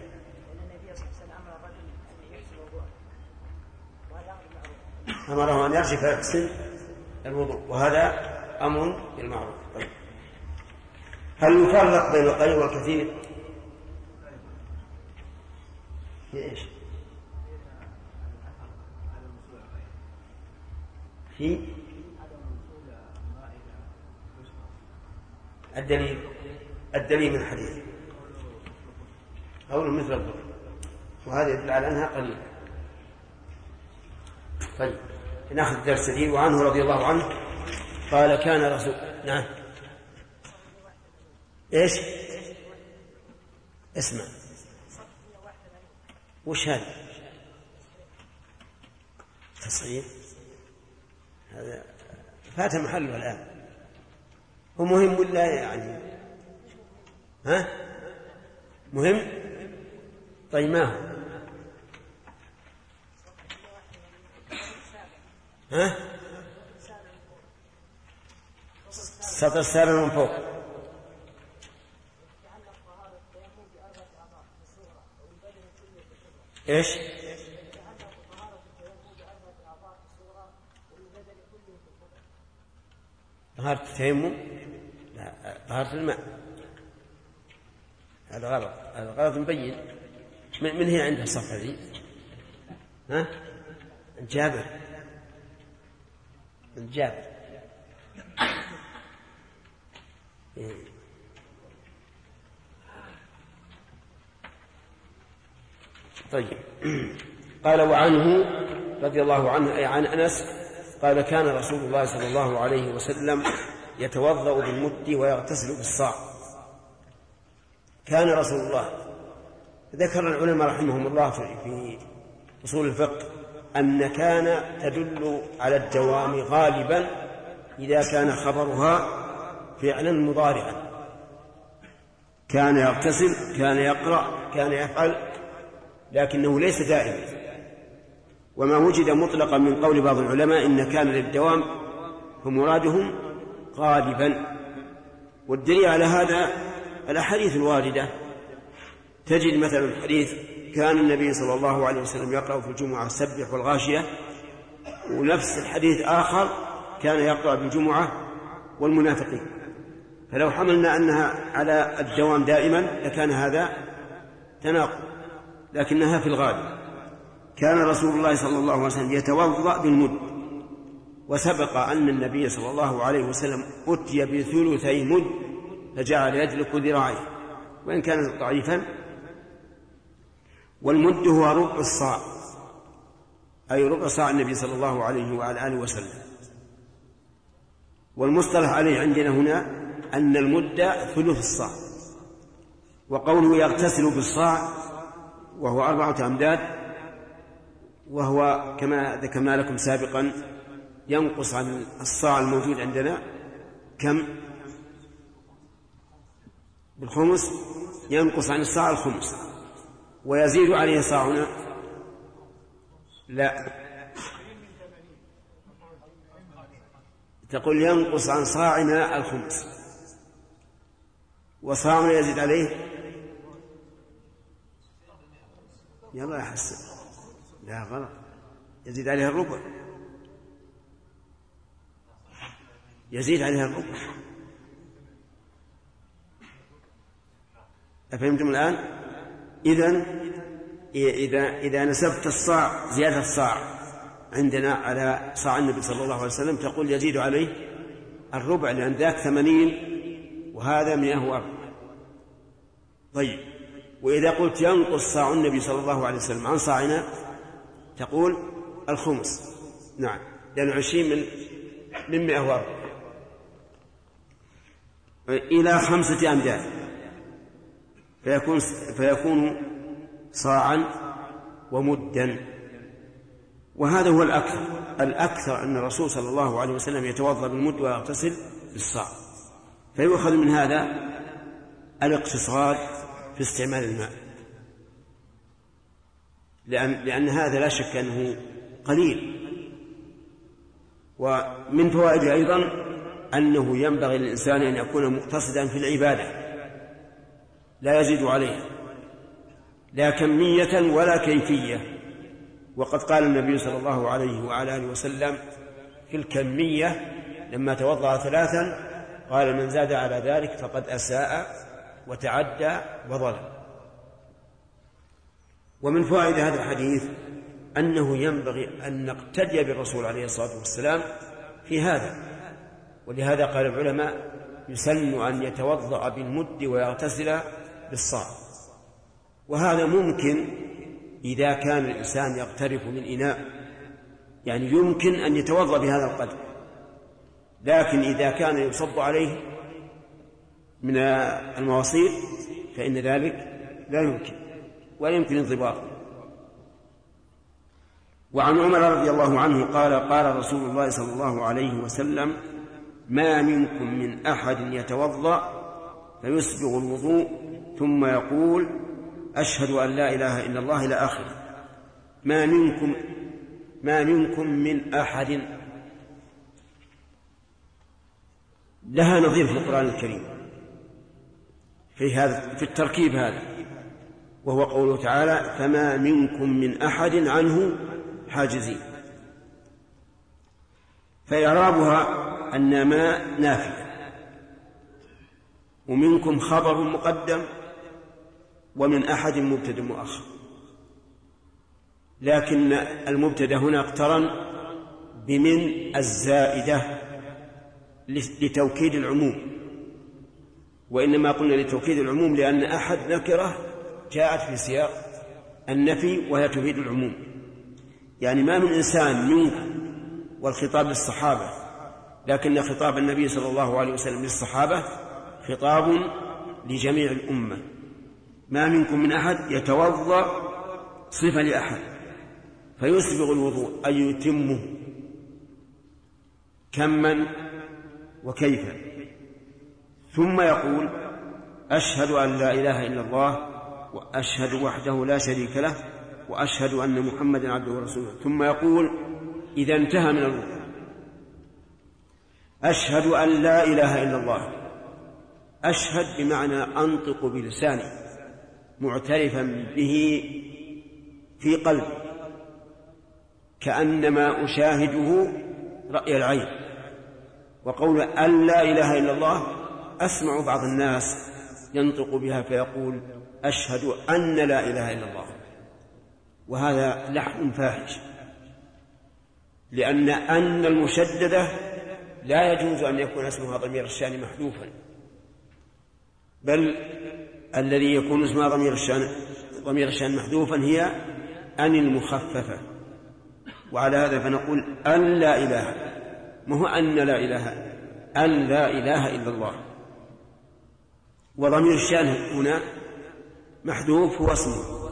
أمره أن يغسل فيحسن الوضوء، وهذا أمر بالمعروف. طيب، هل يفرق بين القليل والكثير؟ في إيش؟ في الدليل من الحديث قول مثل الضر، وهذا يدل على أنها قليلة. طيب، نأخذ الدرس الجديد. وعنه رضي الله عنه قال كان رسول. نعم، إيش؟ اسمع، وش هذا؟ تصحيح هذا فات محله الآن. هو مهم ولا يعني ها؟ مهم. طيب، ما هو؟ ها؟ السطر السابع من فوق. إيش؟ طهارة التيمم؟ لا، طهارة الماء. هذا غلط، هذا غلط مبين. من هي عندها الصفحة ذي؟ ها؟ جابر، من جابر. طيب، قال وعنه رضي الله عنه أي عن أنس قال كان رسول الله صلى الله عليه وسلم يتوضأ بالمد ويغتسل بالصاع. كان رسول الله، ذكر العلماء رحمهم الله في أصول الفقه أن كان تدل على الدوام غالبا إذا كان خبرها فعلا مضارعا. كان يغتسل، كان يقرأ، كان يفعل، لكنه ليس دائما. وما وجد مطلقا من قول بعض العلماء إن كان للدوام فمرادهم غالبا. والدليل على هذا الأحاديث الواردة. تجد مثلا حديث كان النبي صلى الله عليه وسلم يقرأ في الجمعة سبح والغاشية، ونفس الحديث آخر كان يقرأ بالجمعة والمنافقين. فلو حملنا أنها على الدوام دائما لكان هذا تناقض، لكنها في الغالب. كان رسول الله صلى الله عليه وسلم يتوضأ بالمد، وسبق أن النبي صلى الله عليه وسلم أتي بثلثي مد فجعل يدلك ذراعيه وإن كان ضعيفا. والمد هو ربع الصاع، أي ربع صاع النبي صلى الله عليه وعلى آله وسلم. والمصطلح عليه عندنا هنا أن المد ثلث الصاع. وقوله يغتسل بالصاع وهو 4 أمداد، وهو كما ذكرنا لكم سابقا ينقص عن الصاع الموجود عندنا كم؟ بالخمس، ينقص عن الصاع الخمس، ويزيد عليه صاعنا لا، تقول ينقص عن صاعنا الخمس، وصاعنا يزيد عليه. يلا يا حسن، لا غلط، يزيد عليها الربع، يزيد عليها الربع. أفهمتم الآن؟ إذا نسبت الصاع زيادة الصاع عندنا على صاع النبي صلى الله عليه وسلم تقول يزيد عليه الربع، لأن ذاك 80 وهذا 104. طيب، وإذا قلت ينقص صاع النبي صلى الله عليه وسلم عن صاعنا تقول الخمس. نعم، لأن 20 من 104 إلى 5 أمداد فيكون صاعا ومدا. وهذا هو الأكثر أن الرسول صلى الله عليه وسلم يتوضأ بالمد ويغتسل بالصاع. فيؤخذ من هذا الاقتصاد في في استعمال الماء، لأن هذا لا شك أنه قليل. ومن فوائده أيضا أنه ينبغي للإنسان أن يكون مقتصدا في العبادة لا يزيد عليها، لا كمية ولا كيفية. وقد قال النبي صلى الله عليه وعلى آله وسلم في الكمية لما توضأ 3 قال: من زاد على ذلك فقد أساء وتعدى وظلم. ومن فوائد هذا الحديث أنه ينبغي أن نقتدي بالرسول عليه الصلاة والسلام في هذا، ولهذا قال العلماء: يسن أن يتوضأ بالمد ويغتسل بالصاع. وهذا ممكن إذا كان الإنسان يغترف من إناء، يعني يمكن أن يتوضأ بهذا القدر، لكن إذا كان يصب عليه من المواصير فإن ذلك لا يمكن ولا يمكن انضباطه. وعن عمر رضي الله عنه قال: قال رسول الله صلى الله عليه وسلم: ما منكم من أحد يتوضأ فيسبغ الوضوء ثم يقول: أشهد أن لا إله إلا الله إلى آخره. ما منكم من أحد لها نظير في القرآن الكريم في التركيب هذا، وهو قوله تعالى: فما منكم من أحد عنه حاجزين. فإعرابها أن ما نافية، ومنكم خبر مقدم، ومن أحد مبتدأ مؤخر، لكن المبتدأ هنا اقترن بمن الزائدة لتوكيد العموم، وإنما قلنا لتوكيد العموم لأن أحد نكرة جاءت في سياق النفي وهي تفيد العموم. يعني ما من إنسان منكم، والخطاب للصحابة، لكن خطاب النبي صلى الله عليه وسلم للصحابة خطاب لجميع الأمة. ما منكم من أحد يتوضأ صفة لأحد فيسبغ الوضوء أي يتمه كما وكيفا، ثم يقول: أشهد أن لا إله إلا الله وأشهد وحده لا شريك له وأشهد أن محمدا عبده ورسوله. ثم يقول إذا انتهى من الوضوء: أشهد أن لا إله إلا الله. أشهد بمعنى أنطق بلساني معترفا به في قلبي كأنما أشاهده رأي العين. وقول أن لا إله إلا الله أسمع بعض الناس ينطق بها فيقول: أشهد أن لا إله إلا الله، وهذا لحن فاحش، لأن المشددة لا يجوز أن يكون اسمها ضمير الشأن محذوفا، بل الذي يكون اسمها ضمير الشأن محذوفا هي أن المخففة. وعلى هذا فنقول أن لا إله، ما هو أن لا إله، أن لا إله إلا الله. وضمير الشأن هنا محذوف هو اسمه،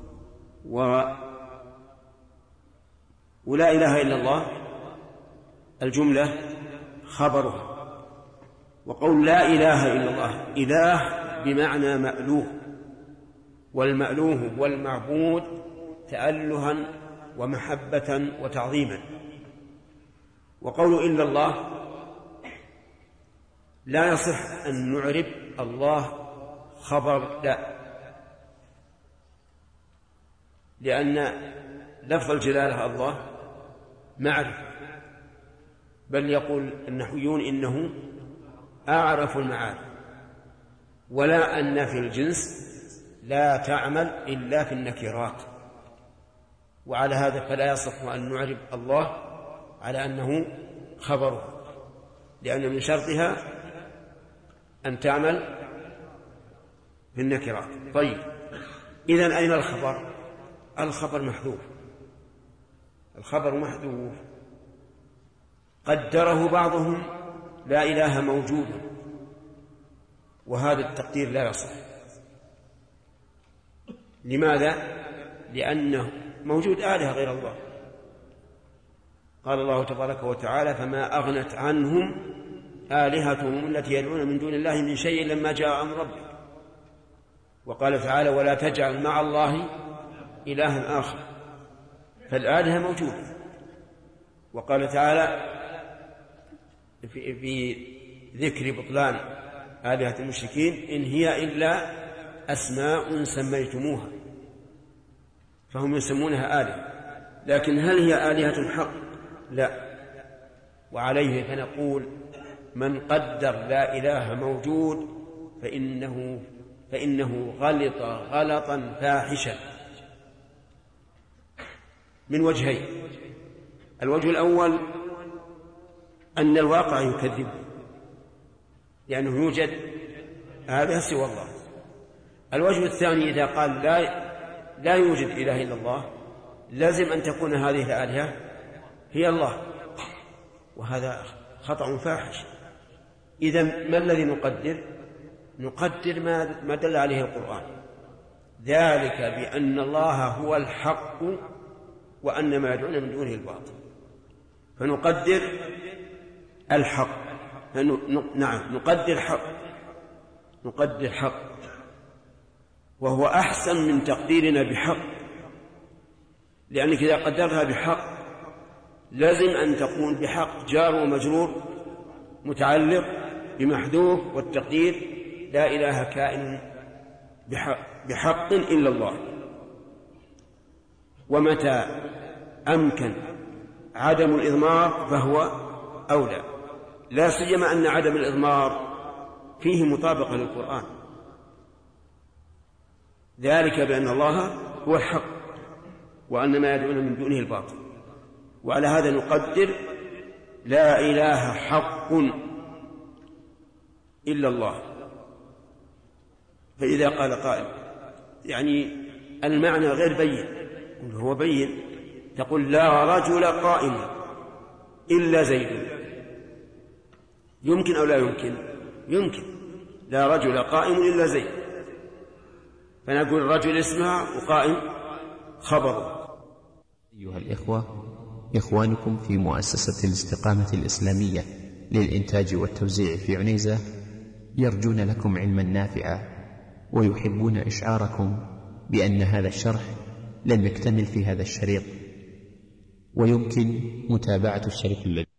ولا إله إلا الله الجملة خبرها. وقول لا إله إلا الله، إله بمعنى مألوه، والمألوه هو المعبود تألها ومحبة وتعظيما. وقول إلا الله لا يصح أن نعرب الله خبر، لا، لأن لفظ الجلالة الله معرفة، بل يقول النحويون إنه أعرف المعارف، ولا أن في الجنس لا تعمل إلا في النكرات. وعلى هذا فلا يصح أن نعرب الله على أنه خبره، لأن من شرطها أن تعمل في النكرات. طيب، إذن أين الخبر؟ الخبر محذوف، الخبر محذوف. قدره بعضهم لا إله موجود، وهذا التقدير لا يصح. لماذا؟ لأنه موجود آلهة غير الله. قال الله تبارك وتعالى: فما أغنت عنهم آلهتهم التي يدعون من دون الله من شيء لما جاء أمر ربك. وقال تعالى ولا تجعل مع الله إلها آخر، فالآلهة موجودة. وقال تعالى في ذكر بطلان آلهة المشركين إن هي إلا أسماء سميتموها، فهم يسمونها آلهة، لكن هل هي آلهة حق؟ لا. وعليه فنقول من قدر لا إله موجود فإنه غلط غلطا فاحشا من وجهين. الوجه الأول أن الواقع يكذبه، لأنه يوجد آلهة سوى الله. الوجه الثاني إذا قال لا يوجد إله إلا الله لازم أن تكون هذه الآلهة هي الله، وهذا خطأ فاحش. إذن ما الذي نقدر؟ نقدر ما دل عليه القرآن، ذلك بأن الله هو الحق وأن ما يدعون من دونه الباطل، فنقدر الحق. نعم نقدر حق، وهو أحسن من تقديرنا بحق، لأنك إذا قدرها بحق لازم أن تكون بحق جار ومجرور متعلق بمحذوف، والتقدير لا إله كائن بحق إلا الله. ومتى أمكن عدم الإضمار فهو أولى، لا سيما أن عدم الإضمار فيه مطابقة للقرآن، ذلك بأن الله هو الحق وأن ما يدعون من دونه الباطل. وعلى هذا نقدر لا إله حق إلا الله. فإذا قال قائل يعني المعنى غير بين، هو بين، تقول لا رجل قائم إلا زيد، يمكن أو لا يمكن؟ يمكن، لا رجل قائم إلا زيد، فنقول رجل اسمها وقائم خبره. أيها الإخوة، إخوانكم في مؤسسة الاستقامة الإسلامية للإنتاج والتوزيع في عنيزة يرجون لكم علما نافعا، ويحبون إشعاركم بأن هذا الشرح لم يكتمل في هذا الشريط، ويمكن متابعة الشريط الذي